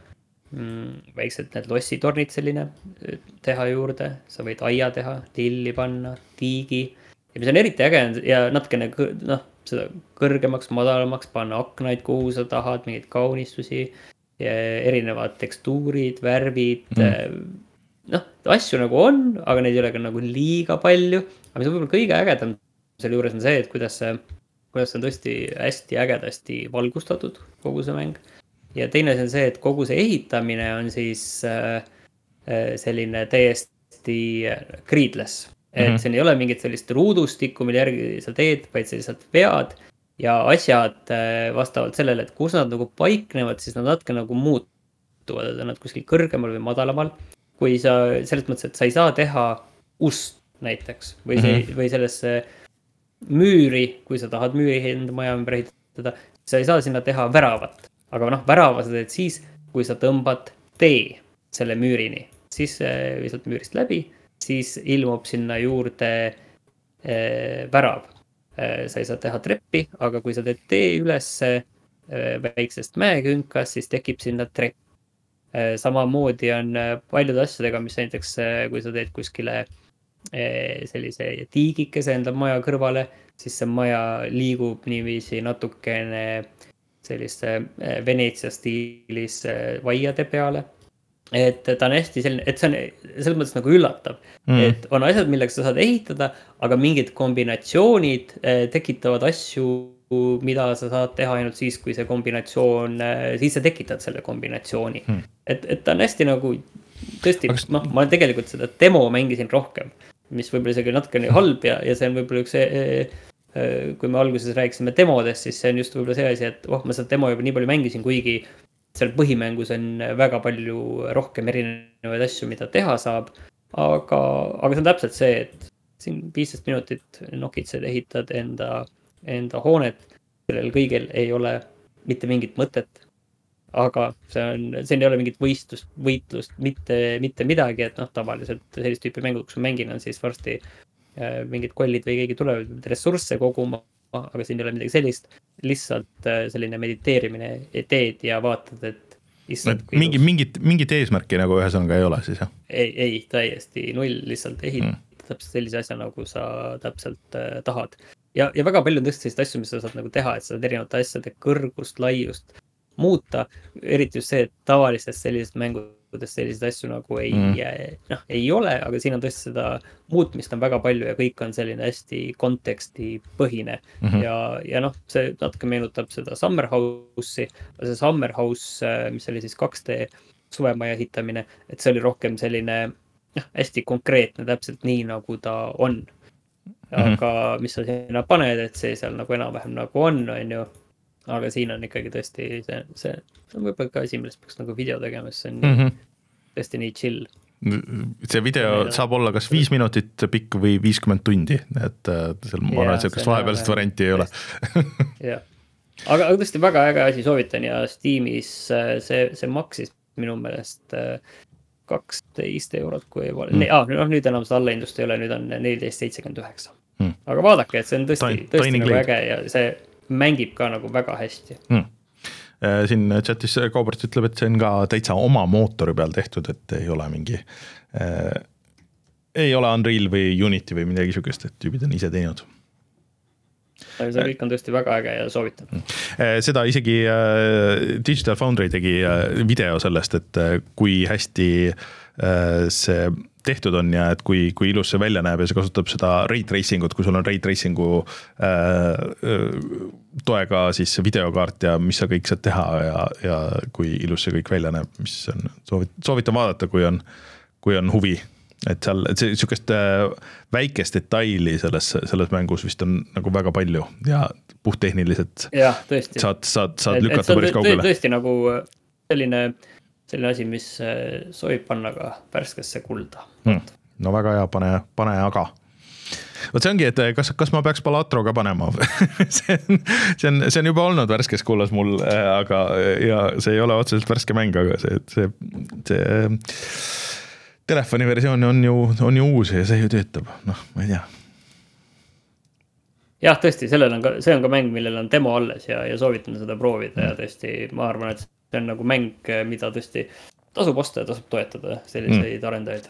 mm, väiksed need lossitornid selline teha juurde. Sa võid aia teha, lilli panna, tiigi. Ja mis on eriti äge ja natukene no, seda kõrgemaks, madalamaks panna aknaid, kuhu sa tahad, mingeid kaunistusi, erinevad tekstuurid, värvid. Mm. Noh, asju nagu on, aga neid ei ole ka nagu liiga palju. Aga mis on võib-olla kõige ägedam selle juures on see, et kuidas see kuidas on tõesti hästi ägedasti valgustatud kogu see mäng. Ja teine on see, et kogu see ehitamine on siis äh, selline täiesti gridless. Et mm-hmm. siin ei ole mingit sellist ruudustikku, mille järgi sa teed, vaid sa lihtsalt vead ja asjad äh, vastavalt sellele, et kus nad nagu paiknevad, siis nad natuke nagu muutuvad, et nad kuskil kõrgemal või madalamal. Kui sa selles mõttes, et sa ei saa teha ust näiteks või, see, mm-hmm. või sellesse müüri, kui sa tahad müüri enda maja ümber ehitada, sa ei saa sinna teha väravat. Aga noh, värava sa teed siis, kui sa tõmbad tee selle müürini. Siis visalt müürist läbi, siis ilmub sinna juurde äh, värav. Äh, sa ei saa teha treppi, aga kui sa teed tee ülesse äh, väiksest mäekünkas, siis tekib sinna trepp. Äh, samamoodi on paljude asjadega, mis näiteks, äh, kui sa teed kuskile sellise tiigikese enda maja kõrvale, siis see maja liigub niiviisi natukene selliste Veneetsia stiilis vaiade peale. Et ta on hästi selline, et see on selles mõttes nagu üllatav, mm. et on asjad, milleks sa saad ehitada, aga mingid kombinatsioonid tekitavad asju, mida sa saad teha ainult siis, kui see kombinatsioon, siis sa tekitad selle kombinatsiooni. Mm. Et, et ta on hästi nagu tõesti, aga... noh, ma tegelikult seda demo mängisin rohkem, mis võib-olla isegi natukene halb ja, ja see on võib-olla üks see, kui me alguses rääkisime demodest, siis see on just võib-olla see asi, et oh, ma seda demo juba nii palju mängisin, kuigi seal põhimängus on väga palju rohkem erinevaid asju, mida teha saab, aga, aga see on täpselt see, et siin viisteist minutit nokitsed ehitad enda, enda hoonet, sellel kõigil ei ole mitte mingit mõtet. Aga see on, see ei ole mingit võistlust, võitlust, mitte, mitte midagi, et noh, tavaliselt sellist tüüpi mängu, kus ma mängin, on siis varsti äh, mingid kollid või keegi tulevad ressursse koguma, aga siin ei ole midagi sellist, lihtsalt äh, selline mediteerimine teed ja vaatad, et issand,
mingi, mingit, mingit eesmärki nagu ühesõnaga ei ole siis, jah?
Ei, ei, täiesti null, lihtsalt ehitad mm. täpselt sellise asja, nagu sa täpselt äh, tahad. Ja, ja väga palju on tõesti sellist asju, mis sa saad nagu teha, et sa saad erinevate asjade kõrgust, laiust muuta, eriti just see, et tavalistest sellisest mängudest selliseid asju nagu ei, mm. noh, ei ole, aga siin on tõesti seda muutmist on väga palju ja kõik on selline hästi kontekstipõhine mm-hmm. ja, ja noh, see natuke meenutab seda Summer House'i, see Summer House, mis oli siis kaks D suvemaja ehitamine, et see oli rohkem selline noh, hästi konkreetne, täpselt nii, nagu ta on. aga mm-hmm. mis sa sinna paned, et see seal nagu enam-vähem nagu on, on ju. Aga siin on ikkagi tõesti see, see, see on võib-olla ka asi, millest peaks nagu video tegema, see on mm-hmm. nii, tõesti nii chill.
See video saab olla kas viis minutit pikk või viiskümmend tundi, et seal ma arvan, et sellist vahepealset varianti ei ole.
Jah, aga, aga tõesti väga äge asi soovitan ja Steamis see, see maksis minu meelest kaksteist eurot, kui ei ole, mm. ah, no, nüüd enam seda allahindlust ei ole, nüüd on neliteist seitsekümmend üheksa. Mm. Aga vaadake, et see on tõesti, Tain, tõesti nagu äge ja see mängib ka nagu väga hästi.
Mm. Siin chatis Kaubert ütleb, et see on ka täitsa oma mootori peal tehtud, et ei ole mingi äh, ei ole Unreal või Unity või midagi sükest, et tüübid on ise teinud.
Aga see kõik on tõesti väga äge ja soovitan.
Seda isegi äh, Digital Foundry tegi äh, video sellest, et äh, kui hästi äh, see tehtud on ja et kui, kui ilus see välja näeb ja see kasutab seda ray tracingut, kui sul on ray tracingu äh, toega siis videokaart ja mis sa kõik saad teha ja, ja kui ilus see kõik välja näeb, mis on, soovit, soovitan vaadata, kui on, kui on huvi. Et seal et see sükest väikest detaili selles, selles mängus vist on nagu väga palju ja puhttehniliselt
ja, saad,
saad, saad lükata päris kaugele.
Tõesti nagu selline selline asi, mis soovib panna ka värskesse kulda.
Hmm. No väga hea, pane, pane aga. Võt see ongi, et kas, kas ma peaks Balatro ka panema? see, on, see, on, see on juba olnud värskes kullas mul, aga ja see ei ole otseselt värske mäng, aga see, see, see telefoni versioon on ju, on ju uus ja see ju töötab. Noh, ma ei tea.
Jah, tõesti, sellel on ka, see on ka mäng, millel on demo alles ja, ja soovitan seda proovida hmm. ja tõesti, ma arvan, et see on nagu mäng, mida tõesti tasub osta ja tasub toetada selliseid mm. arendajaid.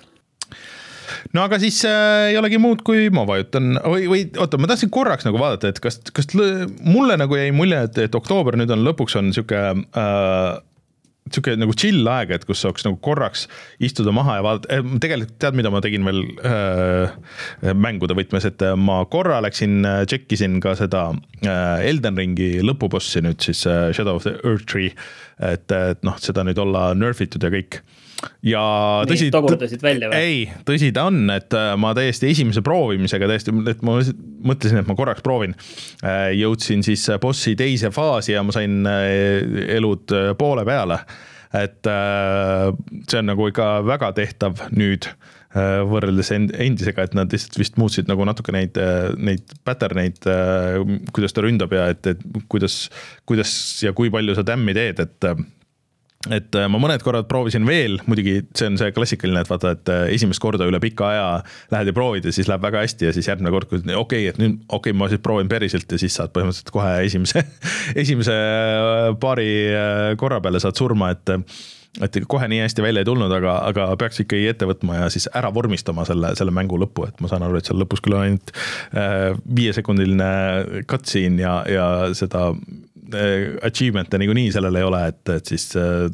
No aga siis äh, ei olegi muud, kui ma vajutan, või, või oota, ma tahtsin korraks nagu vaadata, et kas, kas mulle nagu jäi mulje, et, et oktoober nüüd on lõpuks on siuke äh, siuke nagu chill aeg, et kus saaks nagu korraks istuda maha ja vaadata, tegelikult tead, mida ma tegin veel äh, mängude võtmes, et ma korra läksin, tšekkisin ka seda äh, Elden Ringi lõpubossi nüüd siis äh, Shadow of the Earth Tree, et, et noh, seda nüüd olla nerfitud ja kõik. Ja tõsi,
nii, tagurdasid välja või?
Ei, tõsi ta on, et ma täiesti esimese proovimisega täiesti, et ma mõtlesin, et ma korraks proovin. Jõudsin siis bossi teise faasi ja ma sain elud poole peale. Et see on nagu ikka väga tehtav nüüd võrreldes endisega, et nad lihtsalt vist muutsid nagu natuke neid, neid patterneid, kuidas ta ründab ja et, et kuidas, kuidas ja kui palju sa tämmi teed, et et ma mõned korrad proovisin veel, muidugi see on see klassikaline, et vaata, et esimest korda üle pika aja lähed ja proovid ja siis läheb väga hästi ja siis järgmine kord, kui okei, okay, et nüüd okei okay,, ma siis proovin päriselt ja siis saad põhimõtteliselt kohe esimese, esimese paari korra peale saad surma, et et kohe nii hästi välja ei tulnud, aga, aga peaks ikkagi ette võtma ja siis ära vormistama selle, selle mängu lõppu, et ma saan aru, et seal lõpus küll on ainult viiesekundiline cutscene ja, ja seda achievement'e nagu nii sellel ei ole, et, et siis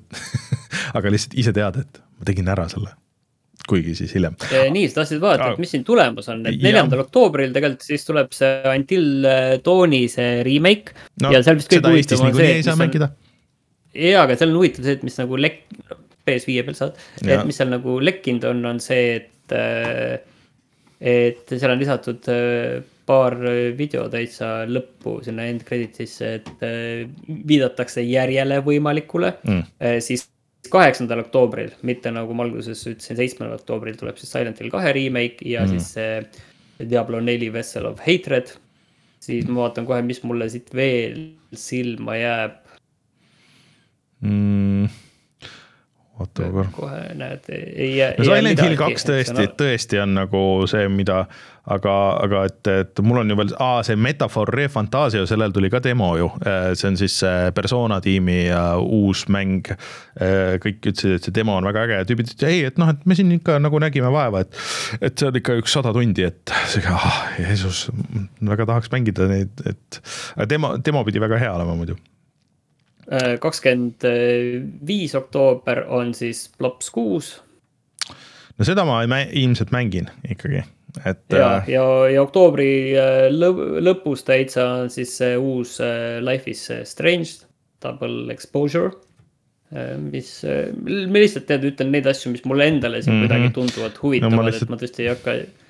aga lihtsalt ise tead, et ma tegin ära selle, kuigi siis hiljem.
Nii, sa tahtsid vaadata, et mis siin tulemus on, et neljandal oktoobril tegelikult siis tuleb see Until Dawni see remake no, ja seal vist kõik huvitav on see,
mis on,
jaa, aga seal on huvitav see, et mis nagu lek, P S viie peal saad, et mis seal nagu lekkinud on, on see, et et seal on lisatud paar video täitsa lõppu sinna end creditisse, et viidatakse järjele võimalikule, mm. siis kaheksandal oktoobril, mitte nagu ma alguses ütlesin, seitsmendal oktoobril tuleb siis Silent Hill kahe remake ja mm. siis see Diablo neli Vessel of Hatred, siis ma vaatan kohe, mis mulle siit veel silma jääb.
Mm. Oota,
kohe näed, ei jää
no, Silent Hill kaks tõesti, tõesti on nagu see, mida, aga, aga et, et mul on ju veel, aa, see Metaphor Refantasio, sellel tuli ka demo ju, see on siis Persona tiimi ja uus mäng, kõik ütlesid, et see demo on väga äge ja tüübid, et ei, et noh, et me siin ikka nagu nägime vaeva, et, et see on ikka üks sada tundi, et see, ah, Jeesus, väga tahaks mängida neid, et demo, demo pidi väga hea olema muidu.
kakskümmend viis oktoober on siis Plops kuus.
No seda ma ilmselt mängin ikkagi. Et,
ja, ja, ja oktoobri lõpus täitsa on siis see uus Life is Strange, Double Exposure, mis, me lihtsalt tead, ütlen neid asju, mis mulle endale siin mm-hmm. kuidagi tunduvad huvitavad, no, lihtsalt... et ma tõesti ei hakka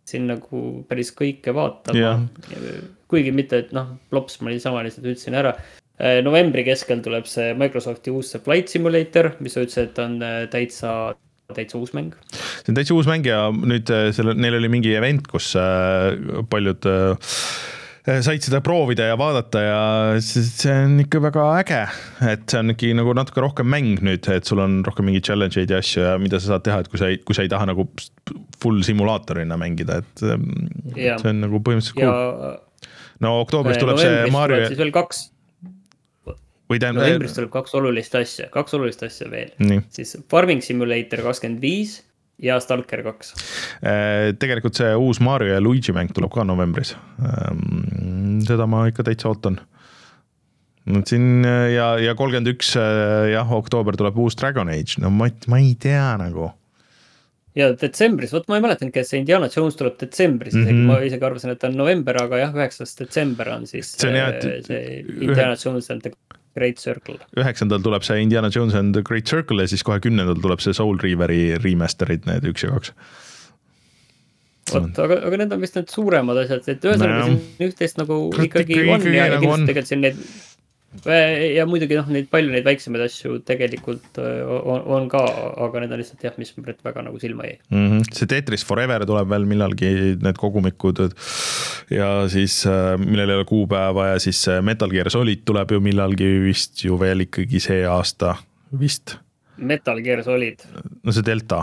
siin nagu päris kõike vaatama. Kuigi mitte, et noh, Plops ma niisama lihtsalt ütlesin ära. Novembri keskel tuleb see Microsofti uus see Flight Simulator, mis ütles, et on täitsa, täitsa uus mäng.
See on täitsa uus mäng ja nüüd selle, neil oli mingi event, kus paljud said seda proovida ja vaadata ja see on ikka väga äge, et see on ikka nagu natuke rohkem mäng nüüd, et sul on rohkem mingi challenge'id ja asju ja mida sa saad teha, et kui sa ei, kui sa ei taha nagu full simulaatorina mängida, et ja. See on nagu põhimõtteliselt cool. No oktoobris tuleb see Mario...
Siis veel kaks Novembris tuleb kaks olulist asja, kaks olulist asja veel. Nii. Siis Farming Simulator kakskümmend viis ja Stalker kaks.
Tegelikult see uus Mario ja Luigi mäng tuleb ka novembris. Seda ma ikka täitsa ootan. Siin ja, ja kolmkümmend üks jah, oktoober tuleb uus Dragon Age. No ma, ma ei tea nagu.
Ja detsembris, võt ma ei mäletan, kes Indiana Jones tuleb detsembris, mm -hmm. ma isegi arvasin, et on november, aga jah, üheksas detsember on siis see, on, see, see Indiana ühe... Jones and the Great Circle.
Üheksandal tuleb see Indiana Jones and the Great Circle ja siis kohe kümnendal tuleb see Soul Reaveri remasterid, need üks ja kaks.
Võt, aga, aga need on vist need suuremad asjad, et ühesõnaga no, siin üht-teist nagu ikkagi on ja, ja kindlasti tegelikult siin need ja muidugi noh, neid palju neid väiksemaid asju tegelikult on, on ka, aga need on lihtsalt jah, mis väga nagu silma jäi.
Mm -hmm. See Tetris Forever tuleb veel millalgi need kogumikud ja siis millel ei ole kuupäeva ja siis Metal Gear Solid tuleb ju millalgi vist ju veel ikkagi see aasta vist.
Metal Gear Solid?
No see Delta.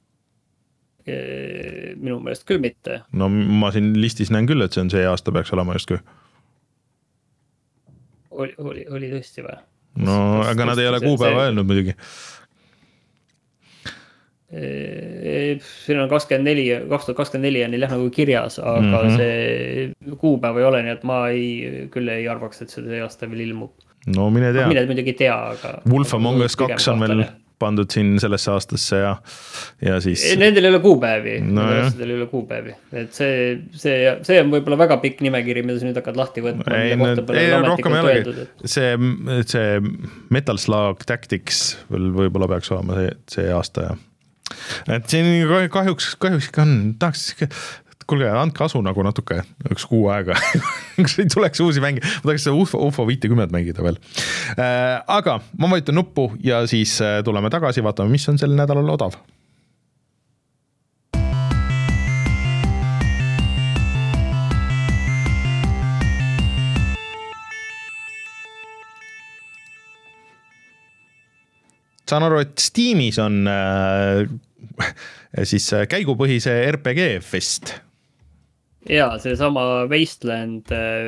Minu meelest küll mitte.
No ma siin listis näen küll, et see on see aasta peaks olema just kui.
Oli, oli, oli tõesti või?
No, kas, aga nad ei ole kuupäeva öelnud muidugi.
Siin on kakskümmend neli, kaks tuhat kakskümmend neli on neil jah nagu kirjas, aga mm -hmm. see kuupäev ei ole, nii et ma ei, küll ei arvaks, et see aasta veel ilmub.
No mine tea.
Mine muidugi tea, aga...
Wolf Among Us kaks on veel pandud siin sellesse aastasse ja, ja siis...
Nendel ei ole kuupäevi, no nendel ei ole kuupäevi. Et see, see, see on võib-olla väga pikk nimekiri, mida sa nüüd hakkad lahti võtma.
Ei, ei rohkem ei olegi. See, see Metal Slug Tactics võib-olla peaks olema see, see aasta ja... Et siin kahjuks, kahjuks ikka on, tahaks... Kuulge, andke asu nagu natuke, üks kuu aega. Kus ei tuleks uusi mänge. Ma tahaks seda U F O, U F O viiskümmend mängida veel. Äh, aga ma vajutan nuppu ja siis tuleme tagasi, vaatame, mis on sel nädalal odav. Saan aru, et Steamis on äh, siis käigupõhise R P G fest.
Jaa, see sama Wasteland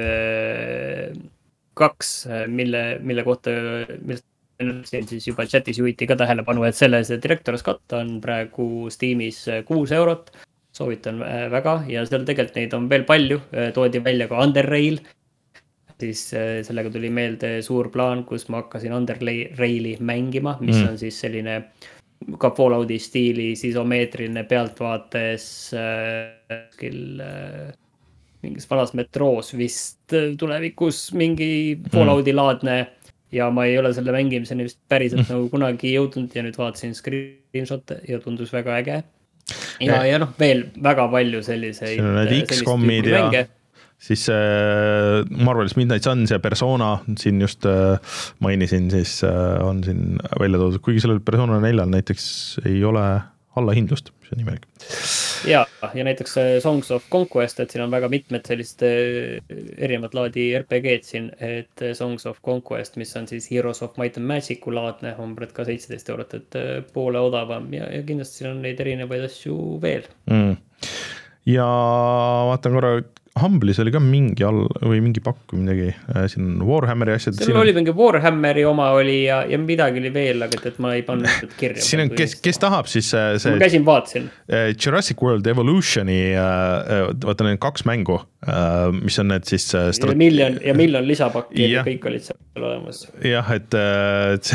kaks, mille, mille kohta millest siis juba chatis juhiti ka tähelepanu, et selle see Director's Cut on praegu Steamis kuus eurot. Soovitan väga ja seal tegelikult neid on veel palju. Toodi välja ka Underrail. Siis sellega tuli meelde suur plaan, kus ma hakkasin Underraili mängima, mis mm. on siis selline ka Fallouti stiilis isomeetriline pealtvaates kuskil äh, mingis vanas metroos vist tulevikus mingi Fallouti laadne ja ma ei ole selle mängimiseni vist päriselt nagu kunagi jõudnud ja nüüd vaatasin screenshot ja tundus väga äge. Ja, ja noh, veel väga palju selliseid
X-Comid ja mänge. Siis äh, Marvel's Midnight Suns ja Persona siin just äh, mainisin, siis äh, on siin välja toodud, kuigi sellel Persona neljal näiteks ei ole allahindlust, mis on nimelik.
Ja, ja näiteks Songs of Conquest, et siin on väga mitmed sellist erinevat laadi R P G-d siin, et Songs of Conquest, mis on siis Heroes of Might and Magicu laadne, on ka seitseteist eurot, et poole odavam ja, ja kindlasti siin on neid erinevaid asju veel. Mm.
Ja vaatan korra, Humble'is oli ka mingi all või mingi pakku midagi, siin on Warhammeri asjad.
Seal oli mingi Warhammeri oma oli ja, ja midagi oli veel, aga et ma ei pannud kirja.
Siin on, kes, kes tahab siis see...
Ma käisin vaatsin.
Jurassic World Evolutioni, vaata need kaks mängu, mis on need siis...
Strate... Ja miljon, ja miljon lisapakki ja kõik olid seal olemas.
Jah, et, et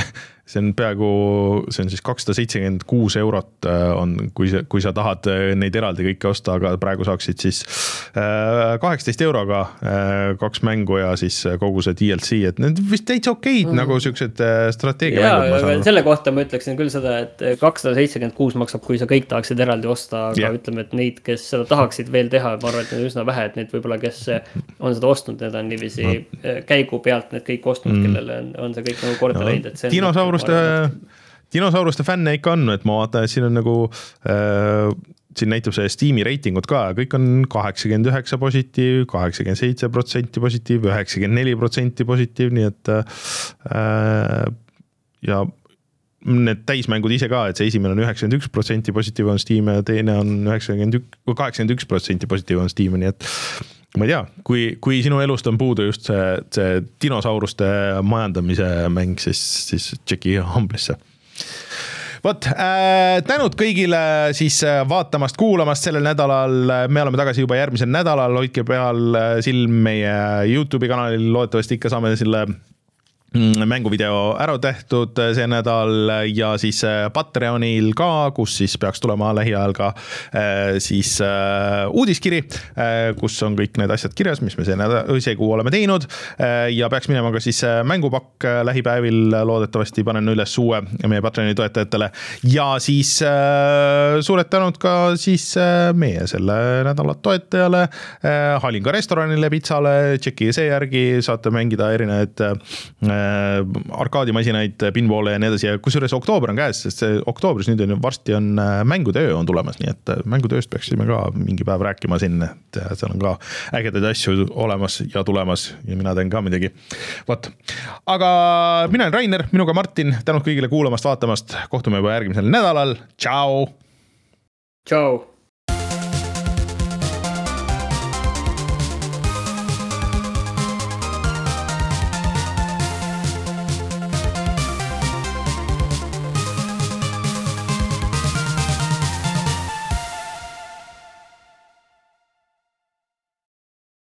see on peaaegu, see on siis kakssada seitsekümmend kuus eurot on, kui sa, kui sa tahad neid eraldi kõike osta, aga praegu saaksid siis kaheksateist euroga kaks mängu ja siis kogu see D L C, et need vist täitsa okeid mm. nagu siuksed strateegia
mängud. Selle kohta ma ütleksin küll seda, et kakssada seitsekümmend kuus maksab, kui sa kõik tahaksid eraldi osta, aga yeah. ütleme, et neid, kes seda tahaksid veel teha, ma arvan, et need on üsna vähe, et neid võib-olla, kes on seda ostnud, need on niiviisi no. käigu pealt need kõik ostnud, mm. kellele on, on see kõik nagu korda no. läinud, et see
on dinosauruste fänne ikka on, et ma vaatan, et siin on nagu äh, siin näitab see Steam'i reitingud ka, kõik on kaheksakümmend üheksa positiiv, kaheksakümmend seitse protsenti positiiv, üheksakümmend neli protsenti positiiv, nii et äh, ja need täismängud ise ka, et see esimene on üheksakümmend üks protsenti positiiv on Steam ja teine on üheksakümmend üks, kaheksakümmend üks protsenti positiiv on Steam, nii et ma ei tea, kui, kui sinu elust on puudu just see, see dinosauruste majandamise mäng, siis, siis tšeki Humblisse. Vot, äh, tänud kõigile siis vaatamast, kuulamast sellel nädalal, me oleme tagasi juba järgmisel nädalal, hoidke peal silm meie YouTube'i kanalil, loodetavasti ikka saame selle mänguvideo ära tehtud see nädal ja siis Patreonil ka, kus siis peaks tulema lähiajal ka siis uudiskiri, kus on kõik need asjad kirjas, mis me see, nädal, see kuu oleme teinud ja peaks minema ka siis mängupakk lähipäevil, loodetavasti panen üles uue meie Patreoni toetajatele ja siis suured tänud ka siis meie selle nädala toetajale Halinga restoranile, pizzale, tšeki see järgi, saate mängida erinevaid arkaadimasinaid, pinballe ja nii edasi ja kusjuures oktoober on käes, sest see oktoobris nüüd on varsti on mängutöö on tulemas, nii et mängutööst peaksime ka mingi päev rääkima siin, et seal on ka ägedaid asju olemas ja tulemas ja mina teen ka midagi. Vot. Aga mina olen Rainer, minuga Martin, tänud kõigile kuulamast, vaatamast, kohtume juba järgmisel nädalal, tšau!
Tšau!